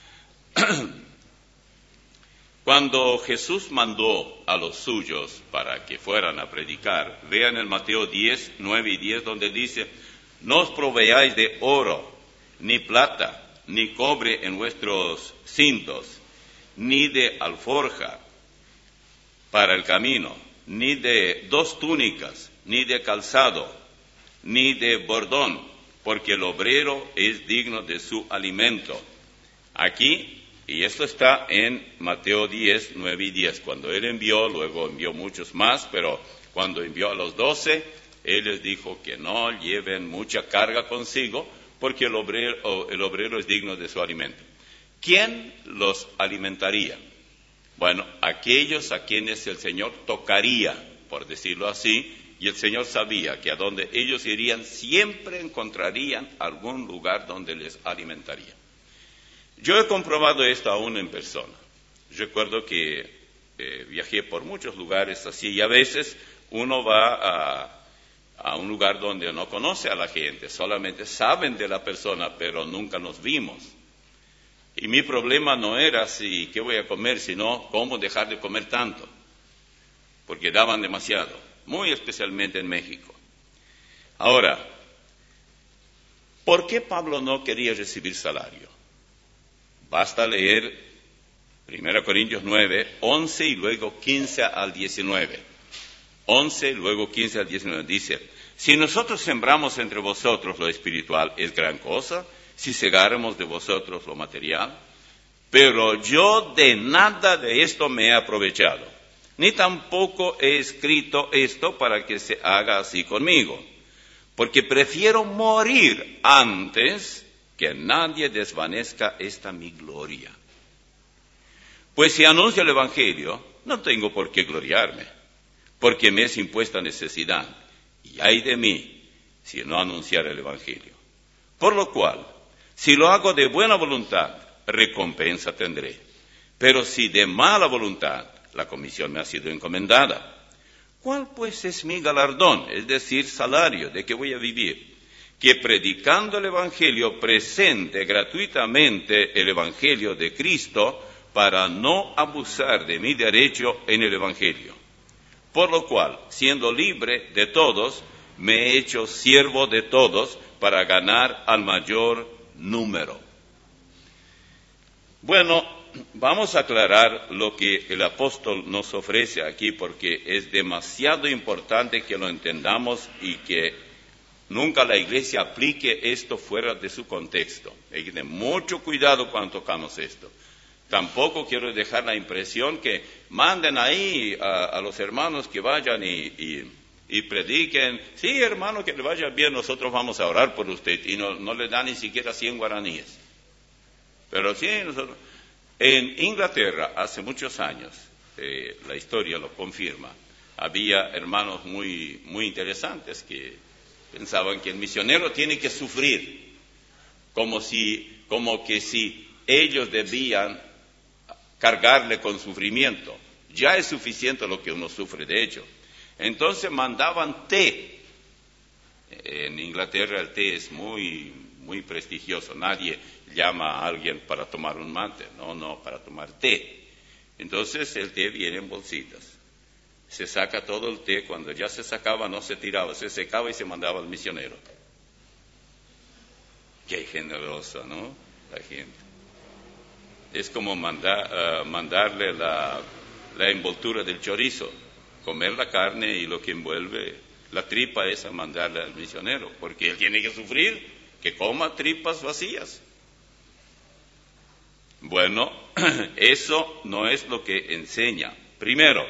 Cuando Jesús mandó a los suyos para que fueran a predicar, vean en Mateo diez, nueve y diez, donde dice, no os proveáis de oro, ni plata, ni cobre en vuestros cintos, ni de alforja para el camino, ni de dos túnicas, ni de calzado, ni de bordón, porque el obrero es digno de su alimento. Aquí, y esto está en Mateo diez, nueve y diez, cuando él envió, luego envió muchos más, pero cuando envió a los doce, él les dijo que no lleven mucha carga consigo, porque el obrero, el obrero es digno de su alimento. ¿Quién los alimentaría? Bueno, aquellos a quienes el Señor tocaría, por decirlo así, y el Señor sabía que a donde ellos irían siempre encontrarían algún lugar donde les alimentaría. Yo he comprobado esto aún en persona. Recuerdo que eh, viajé por muchos lugares así, y a veces uno va a, a un lugar donde no conoce a la gente, solamente saben de la persona, pero nunca nos vimos. Y mi problema no era si qué voy a comer, sino cómo dejar de comer tanto, porque daban demasiado, muy especialmente en México. Ahora, ¿por qué Pablo no quería recibir salario? Basta leer primera Corintios nueve, once y luego quince al diecinueve. once, luego quince al diecinueve, dice, si nosotros sembramos entre vosotros lo espiritual, es gran cosa, si segáramos de vosotros lo material, pero yo de nada de esto me he aprovechado, ni tampoco he escrito esto para que se haga así conmigo, porque prefiero morir antes que nadie desvanezca esta mi gloria. Pues si anuncio el Evangelio, no tengo por qué gloriarme, porque me es impuesta necesidad, y ay de mí si no anunciar el Evangelio. Por lo cual, si lo hago de buena voluntad, recompensa tendré. Pero si de mala voluntad, la comisión me ha sido encomendada. ¿Cuál pues es mi galardón? Es decir, salario, ¿de qué voy a vivir? Que predicando el Evangelio presente gratuitamente el Evangelio de Cristo para no abusar de mi derecho en el Evangelio. Por lo cual, siendo libre de todos, me he hecho siervo de todos para ganar al mayor número. Bueno, vamos a aclarar lo que el apóstol nos ofrece aquí porque es demasiado importante que lo entendamos y que nunca la iglesia aplique esto fuera de su contexto. Hay que tener mucho cuidado cuando tocamos esto. Tampoco quiero dejar la impresión que manden ahí a, a los hermanos que vayan y, y, y prediquen. Sí, hermano, que le vaya bien, nosotros vamos a orar por usted. Y no, no le dan ni siquiera cien guaraníes. Pero sí, nosotros... En Inglaterra, hace muchos años, eh, la historia lo confirma, había hermanos muy, muy interesantes que pensaban que el misionero tiene que sufrir, como si, como que si ellos debían cargarle con sufrimiento. Ya es suficiente lo que uno sufre, de hecho. Entonces mandaban té. En Inglaterra el té es muy, muy prestigioso. Nadie llama a alguien para tomar un mate, no, no, para tomar té. Entonces el té viene en bolsitas. Se saca todo el té, cuando ya se sacaba no se tiraba, se secaba y se mandaba al misionero. Qué generosa, ¿no? La gente. Es como mandar, uh, mandarle la, la envoltura del chorizo, comer la carne y lo que envuelve la tripa esa mandarle al misionero, porque él tiene que sufrir, que coma tripas vacías. Bueno, eso no es lo que enseña. Primero,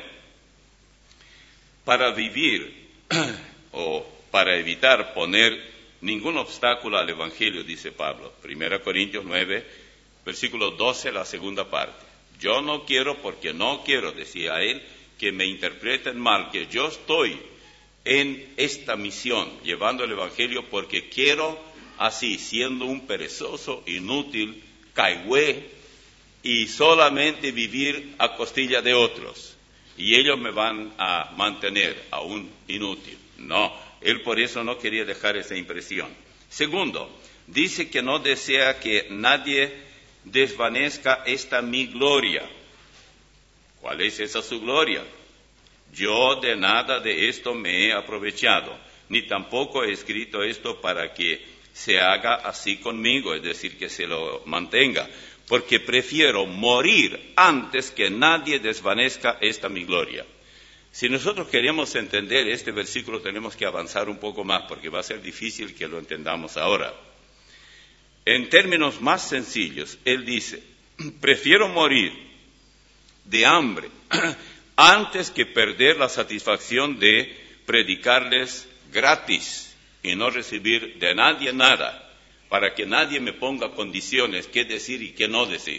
para vivir o para evitar poner ningún obstáculo al Evangelio, dice Pablo, Primera Corintios nueve, versículo doce, la segunda parte. Yo no quiero, porque no quiero, decía él, que me interpreten mal, que yo estoy en esta misión, llevando el Evangelio, porque quiero así, siendo un perezoso, inútil, caigüe, y solamente vivir a costilla de otros. Y ellos me van a mantener aún inútil. No, él por eso no quería dejar esa impresión. Segundo, dice que no desea que nadie desvanezca esta mi gloria. ¿Cuál es esa su gloria? Yo de nada de esto me he aprovechado, ni tampoco he escrito esto para que se haga así conmigo, es decir, que se lo mantenga, porque prefiero morir antes que nadie desvanezca esta mi gloria. Si nosotros queremos entender este versículo, tenemos que avanzar un poco más, porque va a ser difícil que lo entendamos ahora. En términos más sencillos, él dice, prefiero morir de hambre antes que perder la satisfacción de predicarles gratis y no recibir de nadie nada, para que nadie me ponga condiciones qué decir y qué no decir.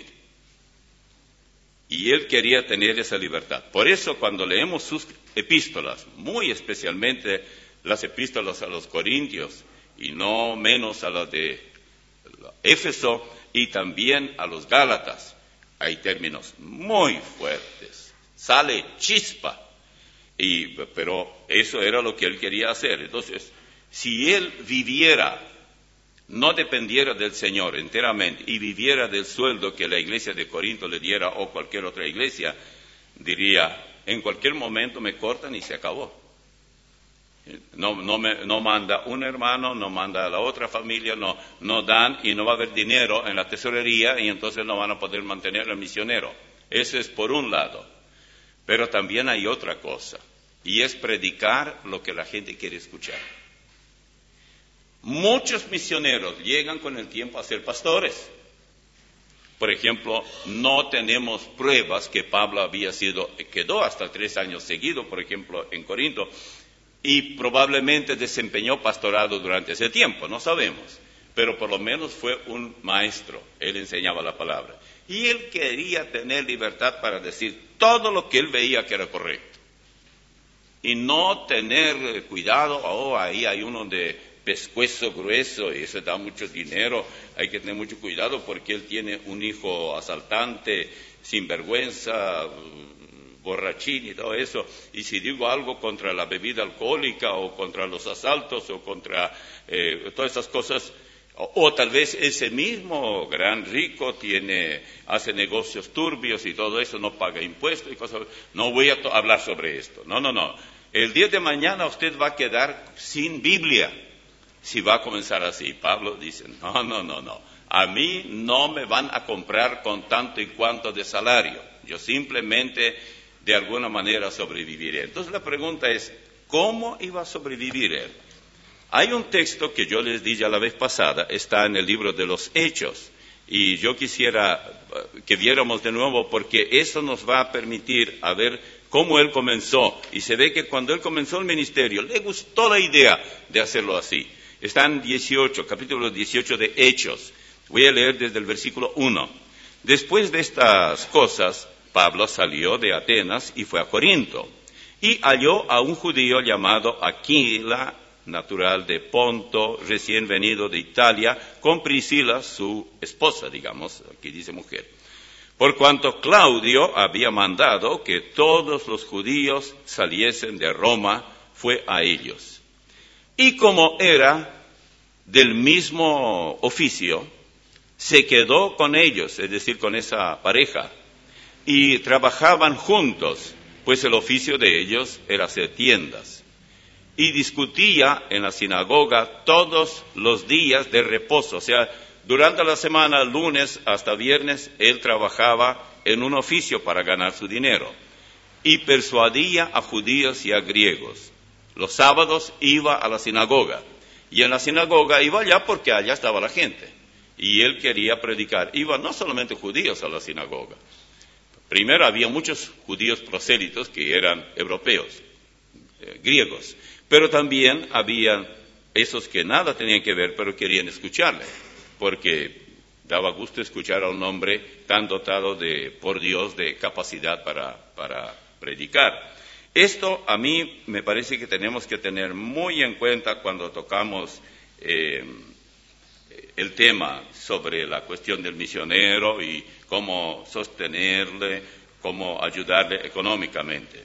Y él quería tener esa libertad. Por eso cuando leemos sus epístolas, muy especialmente las epístolas a los Corintios, y no menos a las de Éfeso y también a los Gálatas, hay términos muy fuertes. Sale chispa. Y, pero eso era lo que él quería hacer. Entonces, si él viviera, no dependiera del Señor enteramente y viviera del sueldo que la iglesia de Corinto le diera o cualquier otra iglesia, diría, en cualquier momento me cortan y se acabó. No, no, me, no manda un hermano, no manda a la otra familia, no, no dan y no va a haber dinero en la tesorería y entonces no van a poder mantener al misionero. Eso es por un lado. Pero también hay otra cosa, y es predicar lo que la gente quiere escuchar. Muchos misioneros llegan con el tiempo a ser pastores. Por ejemplo, no tenemos pruebas que Pablo había sido, quedó hasta tres años seguido, por ejemplo, en Corinto, y probablemente desempeñó pastorado durante ese tiempo, no sabemos. Pero por lo menos fue un maestro, él enseñaba la palabra. Y él quería tener libertad para decir todo lo que él veía que era correcto. Y no tener cuidado, oh, ahí hay uno de pescuezo grueso y eso da mucho dinero, hay que tener mucho cuidado porque él tiene un hijo asaltante, sinvergüenza, borrachín y todo eso, y si digo algo contra la bebida alcohólica o contra los asaltos o contra eh, todas esas cosas, o, o tal vez ese mismo gran rico tiene, hace negocios turbios y todo eso, no paga impuestos y cosas, no voy a to- hablar sobre esto, no, no, no, el día de mañana usted va a quedar sin Biblia. Si va a comenzar así, Pablo dice, no, no, no, no, a mí no me van a comprar con tanto y cuanto de salario, yo simplemente de alguna manera sobreviviré. Entonces la pregunta es, ¿cómo iba a sobrevivir él? Hay un texto que yo les di ya la vez pasada, está en el libro de los Hechos, y yo quisiera que viéramos de nuevo porque eso nos va a permitir a ver cómo él comenzó, y se ve que cuando él comenzó el ministerio, le gustó la idea de hacerlo así. Está en dieciocho, capítulo dieciocho de Hechos. Voy a leer desde el versículo uno. Después de estas cosas, Pablo salió de Atenas y fue a Corinto. Y halló a un judío llamado Aquila, natural de Ponto, recién venido de Italia, con Priscila, su esposa, digamos, aquí dice mujer. Por cuanto Claudio había mandado que todos los judíos saliesen de Roma, fue a ellos. Y como era del mismo oficio, se quedó con ellos, es decir, con esa pareja, y trabajaban juntos, pues el oficio de ellos era hacer tiendas. Y discutía en la sinagoga todos los días de reposo, o sea, durante la semana, lunes hasta viernes, él trabajaba en un oficio para ganar su dinero, y persuadía a judíos y a griegos. Los sábados iba a la sinagoga, y en la sinagoga iba allá porque allá estaba la gente, y él quería predicar. Iba no solamente judíos a la sinagoga. Primero había muchos judíos prosélitos que eran europeos, eh, griegos, pero también había esos que nada tenían que ver, pero querían escucharle, porque daba gusto escuchar a un hombre tan dotado de, por Dios, de capacidad para, para predicar. Esto a mí me parece que tenemos que tener muy en cuenta cuando tocamos eh, el tema sobre la cuestión del misionero y cómo sostenerle, cómo ayudarle económicamente.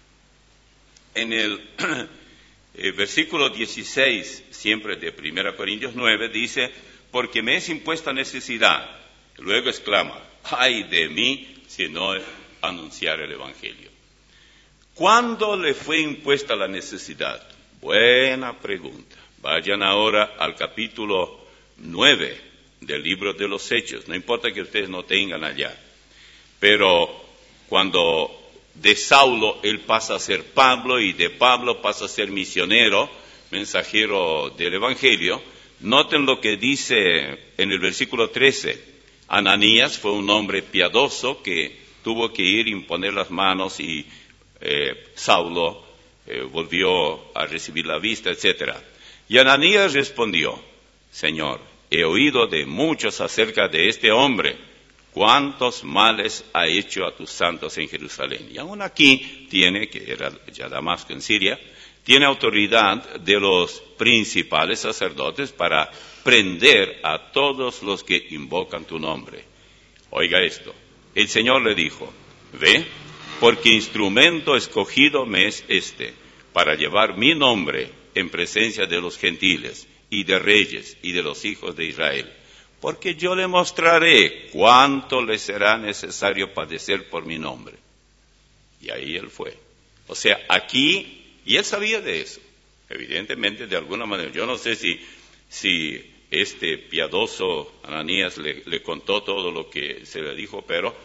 En el, el versículo dieciséis, siempre de primera Corintios nueve, dice, porque me es impuesta necesidad. Luego exclama, ay de mí si no anunciar el Evangelio. ¿Cuándo le fue impuesta la necesidad? Buena pregunta. Vayan ahora al capítulo nueve del libro de los Hechos. No importa que ustedes no tengan allá. Pero cuando de Saulo él pasa a ser Pablo y de Pablo pasa a ser misionero, mensajero del Evangelio, noten lo que dice en el versículo trece. Ananías fue un hombre piadoso que tuvo que ir y imponer las manos y Eh, Saulo eh, volvió a recibir la vista, etcétera. Y Ananías respondió, Señor, he oído de muchos acerca de este hombre, cuántos males ha hecho a tus santos en Jerusalén. Y aún aquí tiene, que era ya Damasco en Siria, tiene autoridad de los principales sacerdotes para prender a todos los que invocan tu nombre. Oiga esto, el Señor le dijo, ve, porque instrumento escogido me es este, para llevar mi nombre en presencia de los gentiles, y de reyes, y de los hijos de Israel, porque yo le mostraré cuánto le será necesario padecer por mi nombre. Y ahí él fue. O sea, aquí, y él sabía de eso, evidentemente de alguna manera. Yo no sé si, si este piadoso Ananías le, le contó todo lo que se le dijo, pero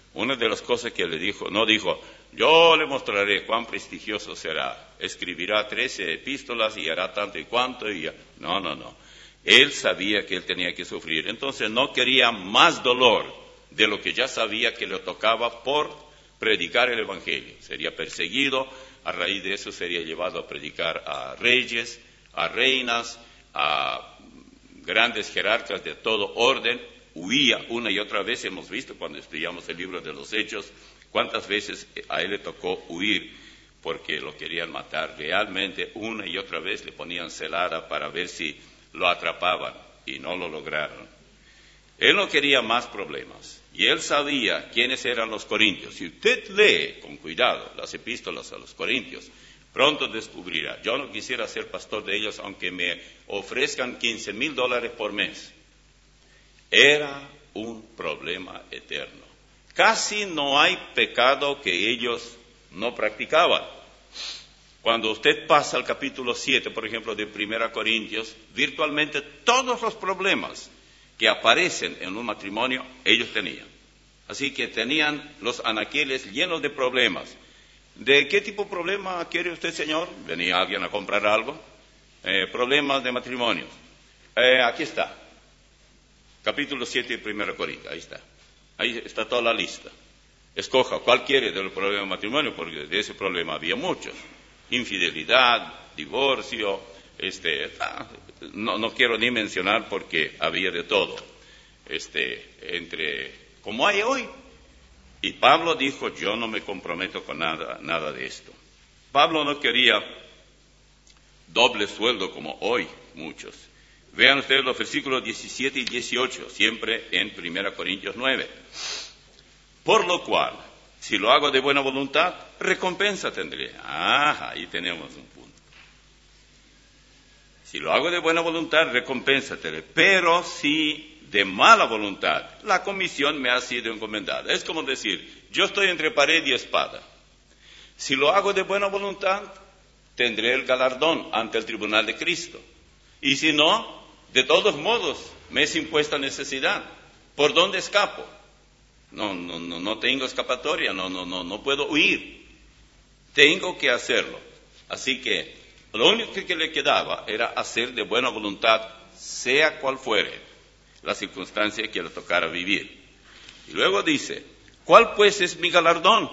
Una de las cosas que le dijo, no dijo, yo le mostraré cuán prestigioso será, escribirá trece epístolas y hará tanto y cuanto, y ya. no, no, no. Él sabía que él tenía que sufrir, entonces no quería más dolor de lo que ya sabía que le tocaba por predicar el Evangelio. Sería perseguido, a raíz de eso sería llevado a predicar a reyes, a reinas, a grandes jerarcas de todo orden. Huía una y otra vez, hemos visto cuando estudiamos el libro de los Hechos, cuántas veces a él le tocó huir porque lo querían matar. Realmente una y otra vez le ponían celada para ver si lo atrapaban y no lo lograron. Él no quería más problemas y él sabía quiénes eran los corintios. Si usted lee con cuidado las epístolas a los corintios, pronto descubrirá. Yo no quisiera ser pastor de ellos aunque me ofrezcan quince mil dólares por mes. Era un problema eterno. Casi no hay pecado que ellos no practicaban. Cuando usted pasa al capítulo siete, por ejemplo, de Primera Corintios, virtualmente todos los problemas que aparecen en un matrimonio, ellos tenían. Así que tenían los anaqueles llenos de problemas. ¿De qué tipo de problema quiere usted, señor? ¿Venía alguien a comprar algo? Eh, problemas de matrimonio. Eh, aquí está. Capítulo siete de Primera Corintios, ahí está. Ahí está toda la lista. Escoja cuál quiere de los problemas de matrimonio, porque de ese problema había muchos. Infidelidad, divorcio, este, ah, no, no quiero ni mencionar porque había de todo. Este, entre, como hay hoy. Y Pablo dijo, yo no me comprometo con nada, nada de esto. Pablo no quería doble sueldo como hoy muchos. Vean ustedes los versículos diecisiete y dieciocho, siempre en Primera Corintios nueve. Por lo cual, si lo hago de buena voluntad, recompensa tendré. Ah, ahí tenemos un punto. Si lo hago de buena voluntad, recompensa tendré. Pero si de mala voluntad, la comisión me ha sido encomendada. Es como decir, yo estoy entre pared y espada. Si lo hago de buena voluntad, tendré el galardón ante el tribunal de Cristo. Y si no, de todos modos, me es impuesta necesidad. ¿Por dónde escapo? No, no, no, no tengo escapatoria, no, no, no, no puedo huir. Tengo que hacerlo. Así que lo único que le quedaba era hacer de buena voluntad, sea cual fuere la circunstancia que le tocara vivir. Y luego dice, ¿cuál pues es mi galardón?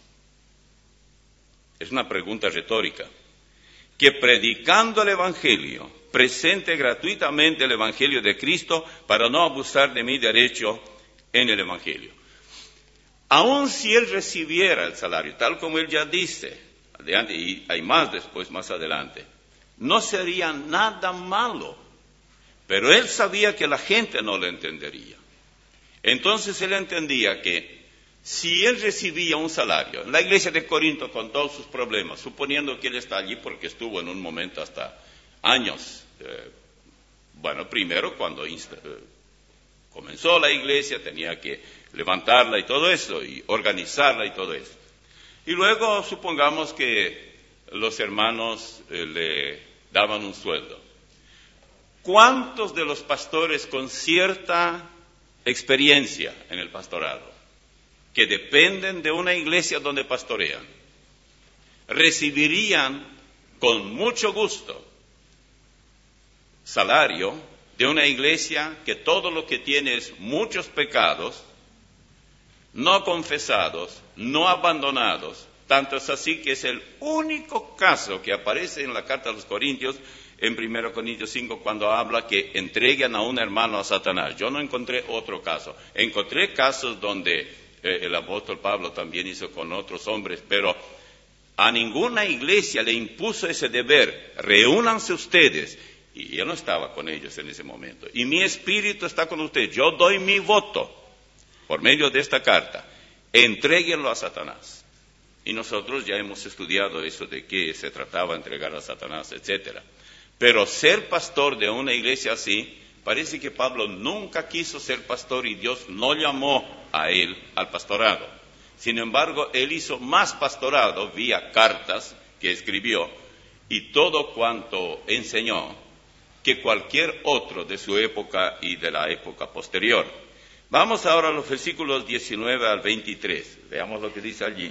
Es una pregunta retórica. Que predicando el Evangelio, presente gratuitamente el Evangelio de Cristo para no abusar de mi derecho en el Evangelio. Aun si él recibiera el salario, tal como él ya dice, adelante, y hay más después, más adelante, no sería nada malo, pero él sabía que la gente no lo entendería. Entonces él entendía que si él recibía un salario, en la iglesia de Corinto con todos sus problemas, suponiendo que él está allí porque estuvo en un momento hasta años, eh, bueno, primero cuando insta, eh, comenzó la iglesia tenía que levantarla y todo eso, y organizarla y todo eso. Y luego supongamos que los hermanos eh, le daban un sueldo. ¿Cuántos de los pastores con cierta experiencia en el pastorado, que dependen de una iglesia donde pastorean, recibirían con mucho gusto salario de una iglesia que todo lo que tiene es muchos pecados, no confesados, no abandonados? Tanto es así que es el único caso que aparece en la carta a los Corintios, en Primera Corintios cinco, cuando habla que entreguen a un hermano a Satanás. Yo no encontré otro caso. Encontré casos donde eh, el apóstol Pablo también hizo con otros hombres, pero a ninguna iglesia le impuso ese deber. Reúnanse ustedes. Y yo no estaba con ellos en ese momento. Y mi espíritu está con ustedes. Yo doy mi voto por medio de esta carta. Entréguenlo a Satanás. Y nosotros ya hemos estudiado eso de qué se trataba, entregar a Satanás, etcétera. Pero ser pastor de una iglesia así, parece que Pablo nunca quiso ser pastor y Dios no llamó a él al pastorado. Sin embargo, él hizo más pastorado vía cartas que escribió y todo cuanto enseñó que cualquier otro de su época y de la época posterior. Vamos ahora a los versículos diecinueve al veintitrés. Veamos lo que dice allí.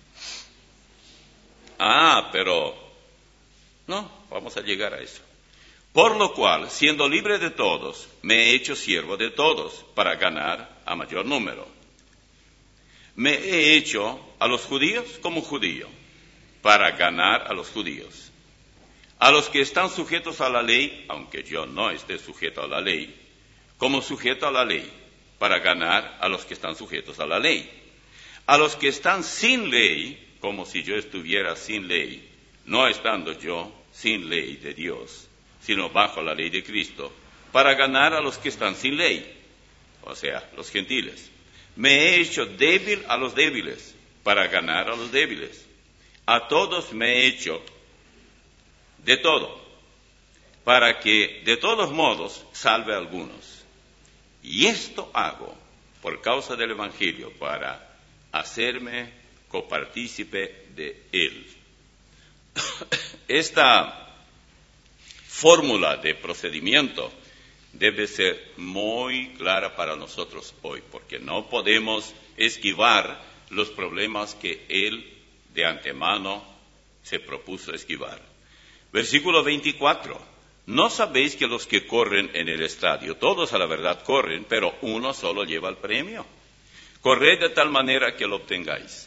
Ah, pero no, vamos a llegar a eso. Por lo cual, siendo libre de todos, me he hecho siervo de todos, para ganar a mayor número. Me he hecho a los judíos como judío, para ganar a los judíos. A los que están sujetos a la ley, aunque yo no esté sujeto a la ley, como sujeto a la ley, para ganar a los que están sujetos a la ley. A los que están sin ley, como si yo estuviera sin ley, no estando yo sin ley de Dios, sino bajo la ley de Cristo, para ganar a los que están sin ley, o sea, los gentiles. Me he hecho débil a los débiles, para ganar a los débiles. A todos me he hecho de todo, para que de todos modos salve a algunos. Y esto hago por causa del Evangelio, para hacerme copartícipe de él. Esta fórmula de procedimiento debe ser muy clara para nosotros hoy, porque no podemos esquivar los problemas que él de antemano se propuso esquivar. Versículo veinticuatro. ¿No sabéis que los que corren en el estadio, todos a la verdad corren, pero uno solo lleva el premio? Corred de tal manera que lo obtengáis.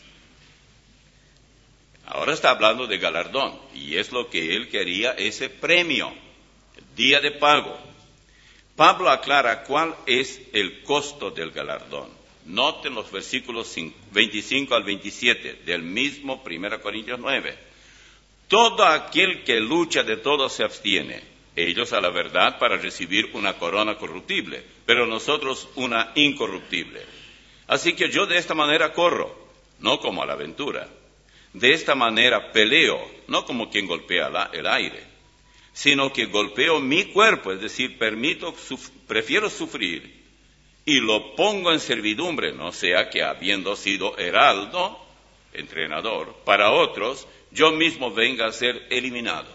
Ahora está hablando de galardón, y es lo que él quería, ese premio, el día de pago. Pablo aclara cuál es el costo del galardón. Noten los versículos veinticinco al veintisiete del mismo primera Corintios nueve. Todo aquel que lucha de todo se abstiene, ellos a la verdad para recibir una corona corruptible, pero nosotros una incorruptible. Así que yo de esta manera corro, no como a la aventura. De esta manera peleo, no como quien golpea la, el aire, sino que golpeo mi cuerpo, es decir, permito, suf- prefiero sufrir y lo pongo en servidumbre, no sea que habiendo sido heraldo, entrenador, para otros, yo mismo venga a ser eliminado.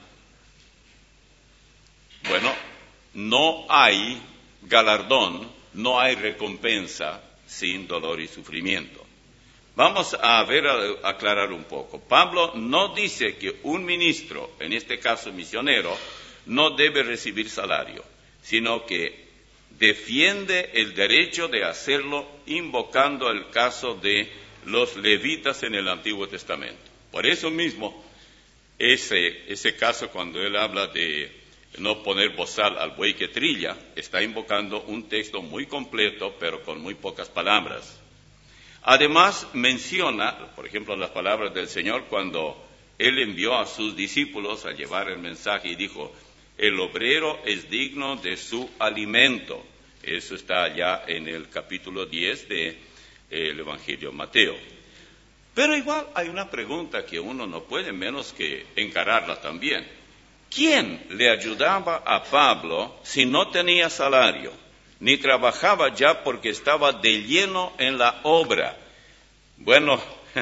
Bueno, no hay galardón, no hay recompensa sin dolor y sufrimiento. Vamos a ver, a aclarar un poco. Pablo no dice que un ministro, en este caso misionero, no debe recibir salario, sino que defiende el derecho de hacerlo invocando el caso de los levitas en el Antiguo Testamento. Por eso mismo, ese, ese caso cuando él habla de no poner bozal al buey que trilla, está invocando un texto muy completo, pero con muy pocas palabras. Además, menciona, por ejemplo, las palabras del Señor cuando Él envió a sus discípulos a llevar el mensaje y dijo, el obrero es digno de su alimento. Eso está allá en el capítulo diez del Evangelio de Mateo. Pero igual hay una pregunta que uno no puede menos que encararla también. ¿Quién le ayudaba a Pablo si no tenía salario? Ni trabajaba ya porque estaba de lleno en la obra. Bueno,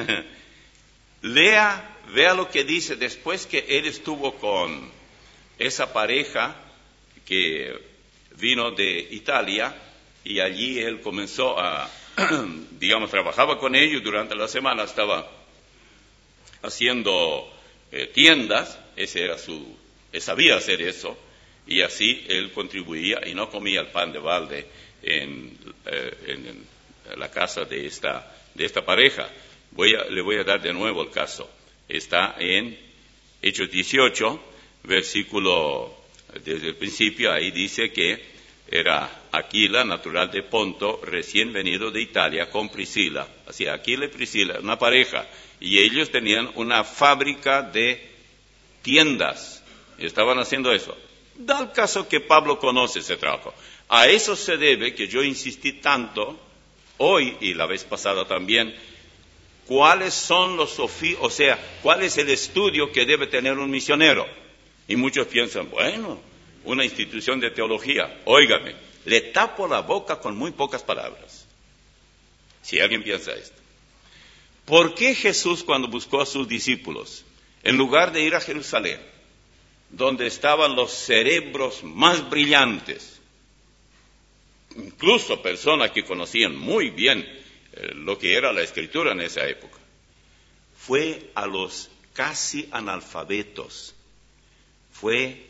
lea, vea lo que dice después que él estuvo con esa pareja que vino de Italia y allí él comenzó a, digamos, trabajaba con ellos durante la semana, estaba haciendo eh, tiendas, ese era su, él sabía hacer eso. Y así él contribuía y no comía el pan de balde en, eh, en, en la casa de esta, de esta pareja. Voy a, le voy a dar de nuevo el caso. Está en Hechos dieciocho, versículo, desde el principio, ahí dice que era Aquila, natural de Ponto, recién venido de Italia, con Priscila. Así, Aquila y Priscila, una pareja. Y ellos tenían una fábrica de tiendas. Estaban haciendo eso. Da el caso que Pablo conoce ese trabajo. A eso se debe que yo insistí tanto, hoy y la vez pasada también, cuáles son los oficios, o sea, cuál es el estudio que debe tener un misionero. Y muchos piensan, bueno, una institución de teología, óigame, le tapo la boca con muy pocas palabras. Si alguien piensa esto. ¿Por qué Jesús cuando buscó a sus discípulos, en lugar de ir a Jerusalén, donde estaban los cerebros más brillantes, incluso personas que conocían muy bien eh, lo que era la escritura en esa época. Fue a los casi analfabetos, fue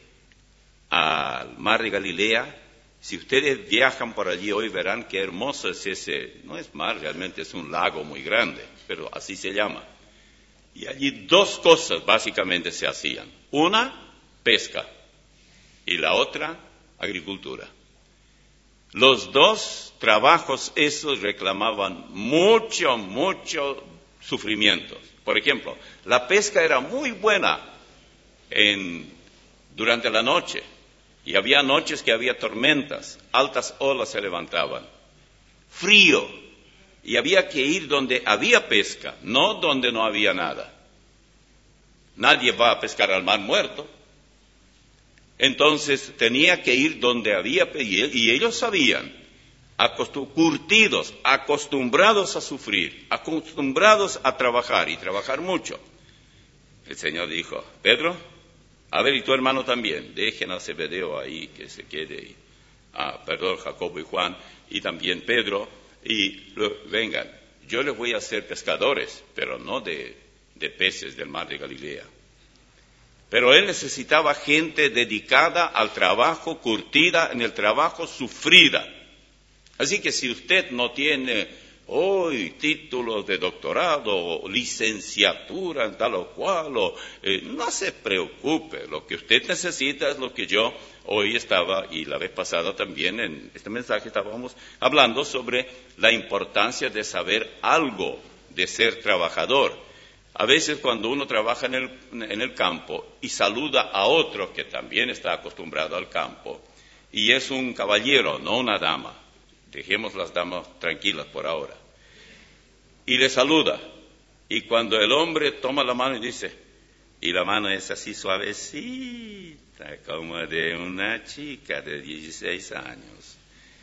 al mar de Galilea. Si ustedes viajan por allí hoy verán qué hermoso es ese, no es mar, realmente es un lago muy grande, pero así se llama. Y allí dos cosas básicamente se hacían. Una, pesca, y la otra, agricultura. Los dos trabajos esos reclamaban mucho, mucho sufrimiento. Por ejemplo, la pesca era muy buena en, durante la noche. Y había noches que había tormentas, altas olas se levantaban, frío, y había que ir donde había pesca, no donde no había nada. Nadie va a pescar al mar muerto. Entonces tenía que ir donde había, y ellos sabían, acostum- curtidos, acostumbrados a sufrir, acostumbrados a trabajar, y trabajar mucho. El Señor dijo, Pedro, a ver, y tu hermano también, dejen a Zebedeo ahí, que se quede, ah, perdón, Jacobo y Juan, y también Pedro, y lo, vengan, yo les voy a hacer pescadores, pero no de, de peces del mar de Galilea. Pero él necesitaba gente dedicada al trabajo, curtida en el trabajo, sufrida. Así que si usted no tiene hoy títulos de doctorado o licenciatura en tal o cual, o, eh, no se preocupe, lo que usted necesita es lo que yo hoy estaba, y la vez pasada también en este mensaje estábamos hablando sobre la importancia de saber algo, de ser trabajador. A veces cuando uno trabaja en el, en el campo y saluda a otro que también está acostumbrado al campo, y es un caballero, no una dama, dejemos las damas tranquilas por ahora, y le saluda, y cuando el hombre toma la mano y dice, y la mano es así suavecita, como de una chica de dieciséis años,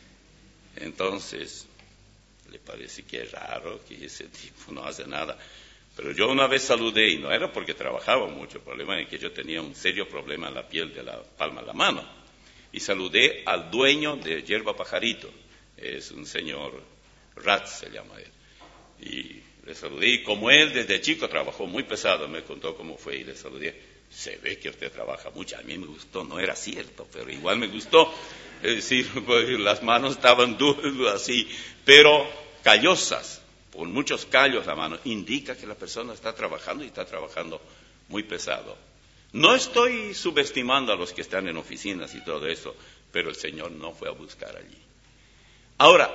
entonces le parece que es raro que ese tipo no hace nada. Pero yo una vez saludé, y no era porque trabajaba mucho, el problema es que yo tenía un serio problema en la piel de la palma de la mano, y saludé al dueño de Yerba Pajarito, es un señor Ratz se llama él, y le saludé, y como él desde chico trabajó muy pesado, me contó cómo fue, y le saludé, se ve que usted trabaja mucho, a mí me gustó, no era cierto, pero igual me gustó, es decir, pues, las manos estaban duras así, pero callosas, con muchos callos la mano, indica que la persona está trabajando y está trabajando muy pesado. No estoy subestimando a los que están en oficinas y todo eso, pero el Señor no fue a buscar allí. Ahora,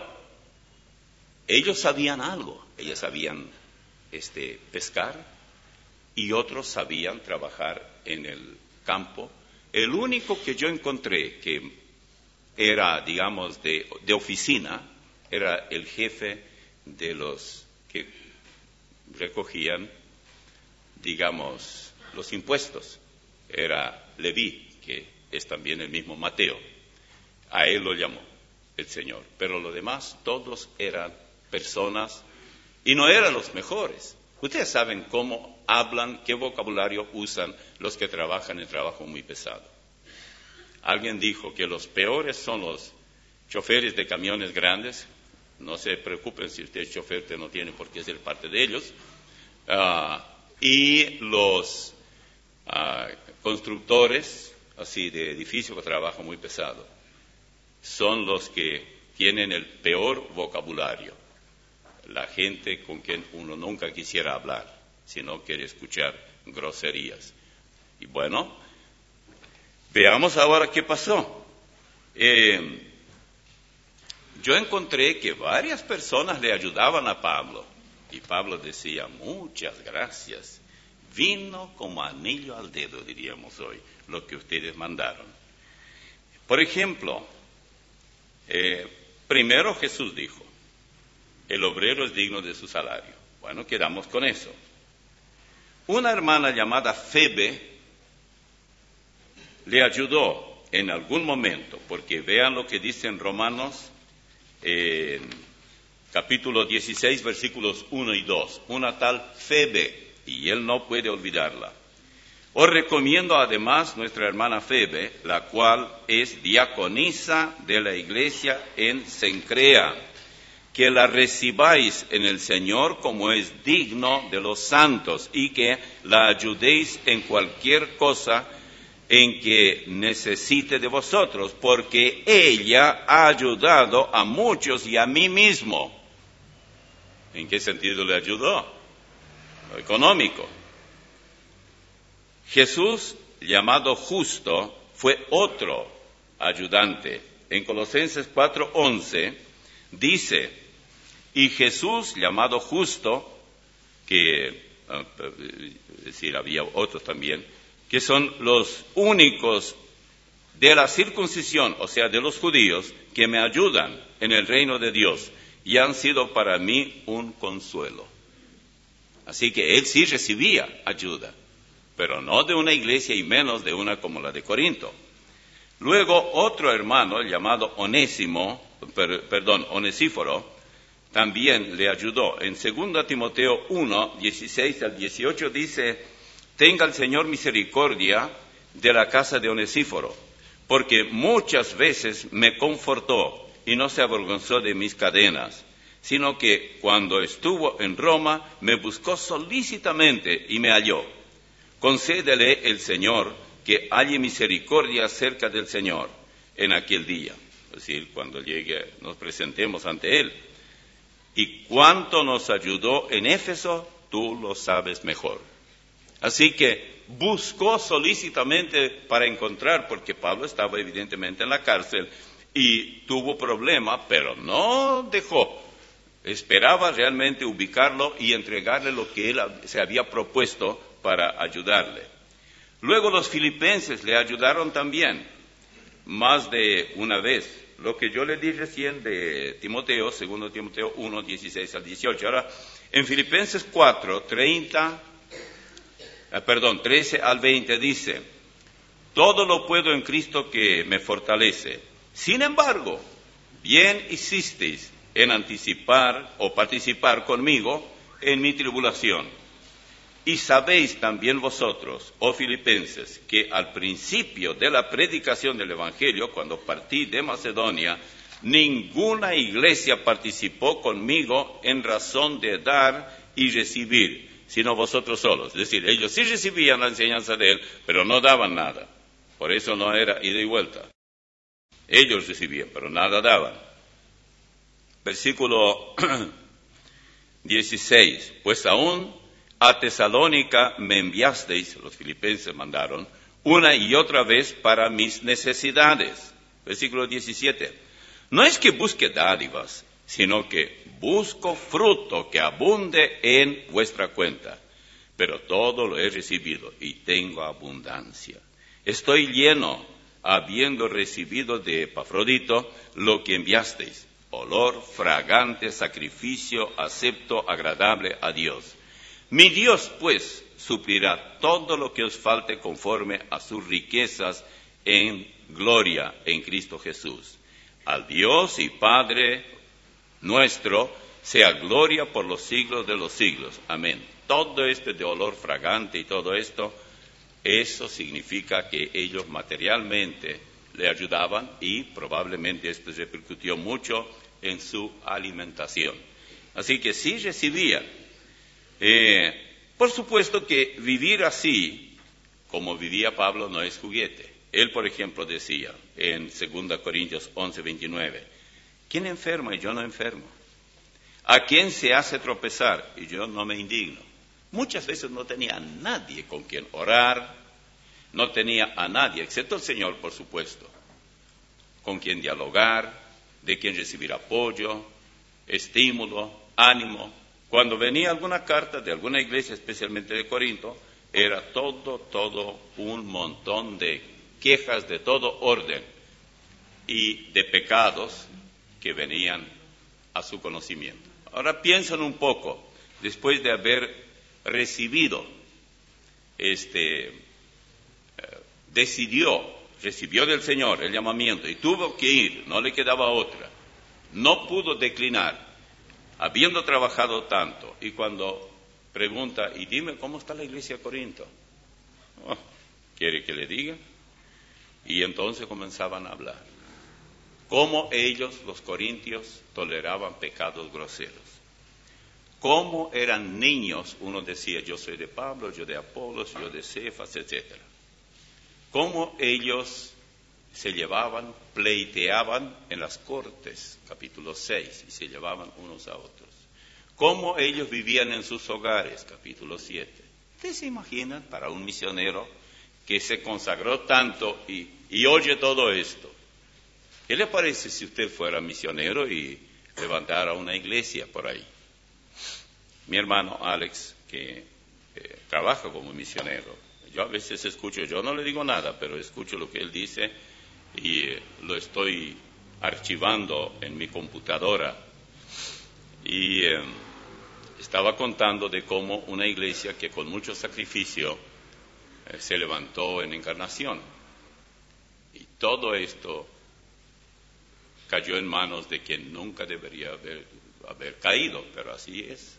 ellos sabían algo, ellos sabían este, pescar, y otros sabían trabajar en el campo. El único que yo encontré que era, digamos, de, de oficina, era el jefe de los que recogían, digamos, los impuestos. Era Leví, que es también el mismo Mateo. A él lo llamó el Señor. Pero los demás, todos eran personas, y no eran los mejores. Ustedes saben cómo hablan, qué vocabulario usan los que trabajan en trabajo muy pesado. Alguien dijo que los peores son los choferes de camiones grandes. No se preocupen si usted es chofer, usted no tiene por qué ser parte de ellos. Uh, y los uh, constructores, así de edificios que trabajan muy pesado, son los que tienen el peor vocabulario. La gente con quien uno nunca quisiera hablar, si no quiere escuchar groserías. Y bueno, veamos ahora qué pasó. Eh, Yo encontré que varias personas le ayudaban a Pablo, y Pablo decía, muchas gracias, vino como anillo al dedo, diríamos hoy, lo que ustedes mandaron. Por ejemplo, eh, primero Jesús dijo, el obrero es digno de su salario. Bueno, quedamos con eso. Una hermana llamada Febe le ayudó en algún momento, porque vean lo que dice en Romanos, Eh, capítulo dieciséis, versículos uno y dos, una tal Febe, y él no puede olvidarla. Os recomiendo además nuestra hermana Febe, la cual es diaconisa de la iglesia en Cencrea, que la recibáis en el Señor como es digno de los santos y que la ayudéis en cualquier cosa en que necesite de vosotros, porque ella ha ayudado a muchos y a mí mismo. ¿En qué sentido le ayudó? Lo económico. Jesús, llamado justo, fue otro ayudante. En Colosenses cuatro once dice, y Jesús, llamado justo, que, es decir, había otros también, que son los únicos de la circuncisión, o sea, de los judíos, que me ayudan en el reino de Dios y han sido para mí un consuelo. Así que él sí recibía ayuda, pero no de una iglesia y menos de una como la de Corinto. Luego otro hermano llamado Onésimo, per, perdón, Onesíforo, también le ayudó. En segunda Timoteo uno, dieciséis al dieciocho dice, tenga el Señor misericordia de la casa de Onesíforo, porque muchas veces me confortó y no se avergonzó de mis cadenas, sino que cuando estuvo en Roma me buscó solícitamente y me halló. Concédele el Señor que halle misericordia cerca del Señor en aquel día, es decir, cuando llegue, nos presentemos ante Él. Y cuánto nos ayudó en Éfeso, tú lo sabes mejor. Así que buscó solícitamente para encontrar, porque Pablo estaba evidentemente en la cárcel y tuvo problema, pero no dejó. Esperaba realmente ubicarlo y entregarle lo que él se había propuesto para ayudarle. Luego los filipenses le ayudaron también, más de una vez. Lo que yo le di recién de Timoteo, segundo Timoteo uno, dieciséis al dieciocho. Ahora, en Filipenses cuatro, treinta, eh, perdón, trece al veinte dice, todo lo puedo en Cristo que me fortalece. Sin embargo, bien hicisteis en anticipar o participar conmigo en mi tribulación. Y sabéis también vosotros, oh filipenses, que al principio de la predicación del Evangelio, cuando partí de Macedonia, ninguna iglesia participó conmigo en razón de dar y recibir, sino vosotros solos. Es decir, ellos sí recibían la enseñanza de él, pero no daban nada. Por eso no era ida y vuelta. Ellos recibían, pero nada daban. Versículo dieciséis. Pues aún a Tesalónica me enviasteis, los filipenses mandaron, una y otra vez para mis necesidades. Versículo diecisiete. No es que busque dádivas, sino que busco fruto que abunde en vuestra cuenta. Pero todo lo he recibido y tengo abundancia. Estoy lleno, habiendo recibido de Epafrodito lo que enviasteis, olor fragante, sacrificio acepto, agradable a Dios. Mi Dios, pues, suplirá todo lo que os falte conforme a sus riquezas en gloria en Cristo Jesús. Al Dios y Padre nuestro sea gloria por los siglos de los siglos. Amén. Todo este de olor fragante y todo esto, eso significa que ellos materialmente le ayudaban y probablemente esto repercutió mucho en su alimentación. Así que sí recibían. Eh, por supuesto que vivir así, como vivía Pablo, no es juguete. Él, por ejemplo, decía en segunda Corintios once, veintinueve, ¿quién enferma y yo no enfermo? ¿A quién se hace tropezar y yo no me indigno? Muchas veces no tenía a nadie con quien orar, no tenía a nadie, excepto el Señor, por supuesto, con quien dialogar, de quien recibir apoyo, estímulo, ánimo. Cuando venía alguna carta de alguna iglesia, especialmente de Corinto, era todo, todo un montón de quejas de todo orden y de pecados que venían a su conocimiento. Ahora piensen un poco, después de haber recibido, este, eh, decidió, recibió del Señor el llamamiento y tuvo que ir, no le quedaba otra, no pudo declinar. Habiendo trabajado tanto, y cuando pregunta, y dime, ¿cómo está la iglesia de Corinto? Oh, ¿quiere que le diga? Y entonces comenzaban a hablar. Cómo ellos, los corintios, toleraban pecados groseros. Cómo eran niños, uno decía, yo soy de Pablo, yo de Apolos, yo de Cefas, etcétera. Cómo ellos se llevaban, pleiteaban en las cortes, capítulo seis, y se llevaban unos a otros. Cómo ellos vivían en sus hogares, capítulo siete. ¿Ustedes se imaginan para un misionero que se consagró tanto y, y oye todo esto? ¿Qué le parece si usted fuera misionero y levantara una iglesia por ahí? Mi hermano Alex, que eh, trabaja como misionero, yo a veces escucho, yo no le digo nada, pero escucho lo que él dice y eh, lo estoy archivando en mi computadora. Y eh, estaba contando de cómo una iglesia que con mucho sacrificio eh, se levantó en Encarnación. Y todo esto cayó en manos de quien nunca debería haber, haber caído, pero así es.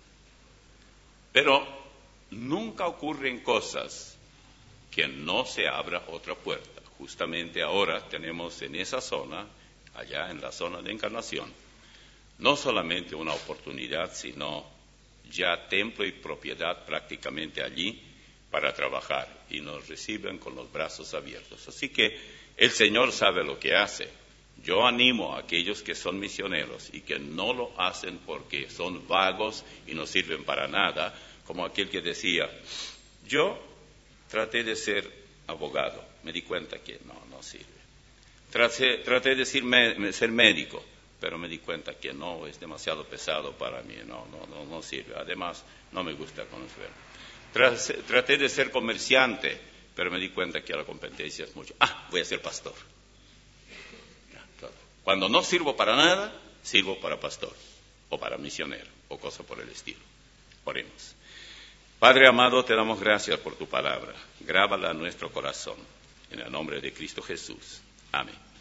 Pero nunca ocurren cosas que no se abra otra puerta. Justamente ahora tenemos en esa zona, allá en la zona de Encarnación, no solamente una oportunidad, sino ya templo y propiedad prácticamente allí para trabajar, y nos reciben con los brazos abiertos. Así que el Señor sabe lo que hace. Yo animo a aquellos que son misioneros y que no lo hacen porque son vagos y no sirven para nada, como aquel que decía, yo traté de ser abogado, me di cuenta que no, no sirve. Traté, traté de ser, me, ser médico, pero me di cuenta que no, es demasiado pesado para mí, no, no, no, no sirve. Además, no me gusta conocer. Traté, traté de ser comerciante, pero me di cuenta que la competencia es mucho. Ah, voy a ser pastor. Cuando no sirvo para nada, sirvo para pastor, o para misionero, o cosa por el estilo. Oremos. Padre amado, te damos gracias por tu palabra. Grábala en nuestro corazón. En el nombre de Cristo Jesús. Amén.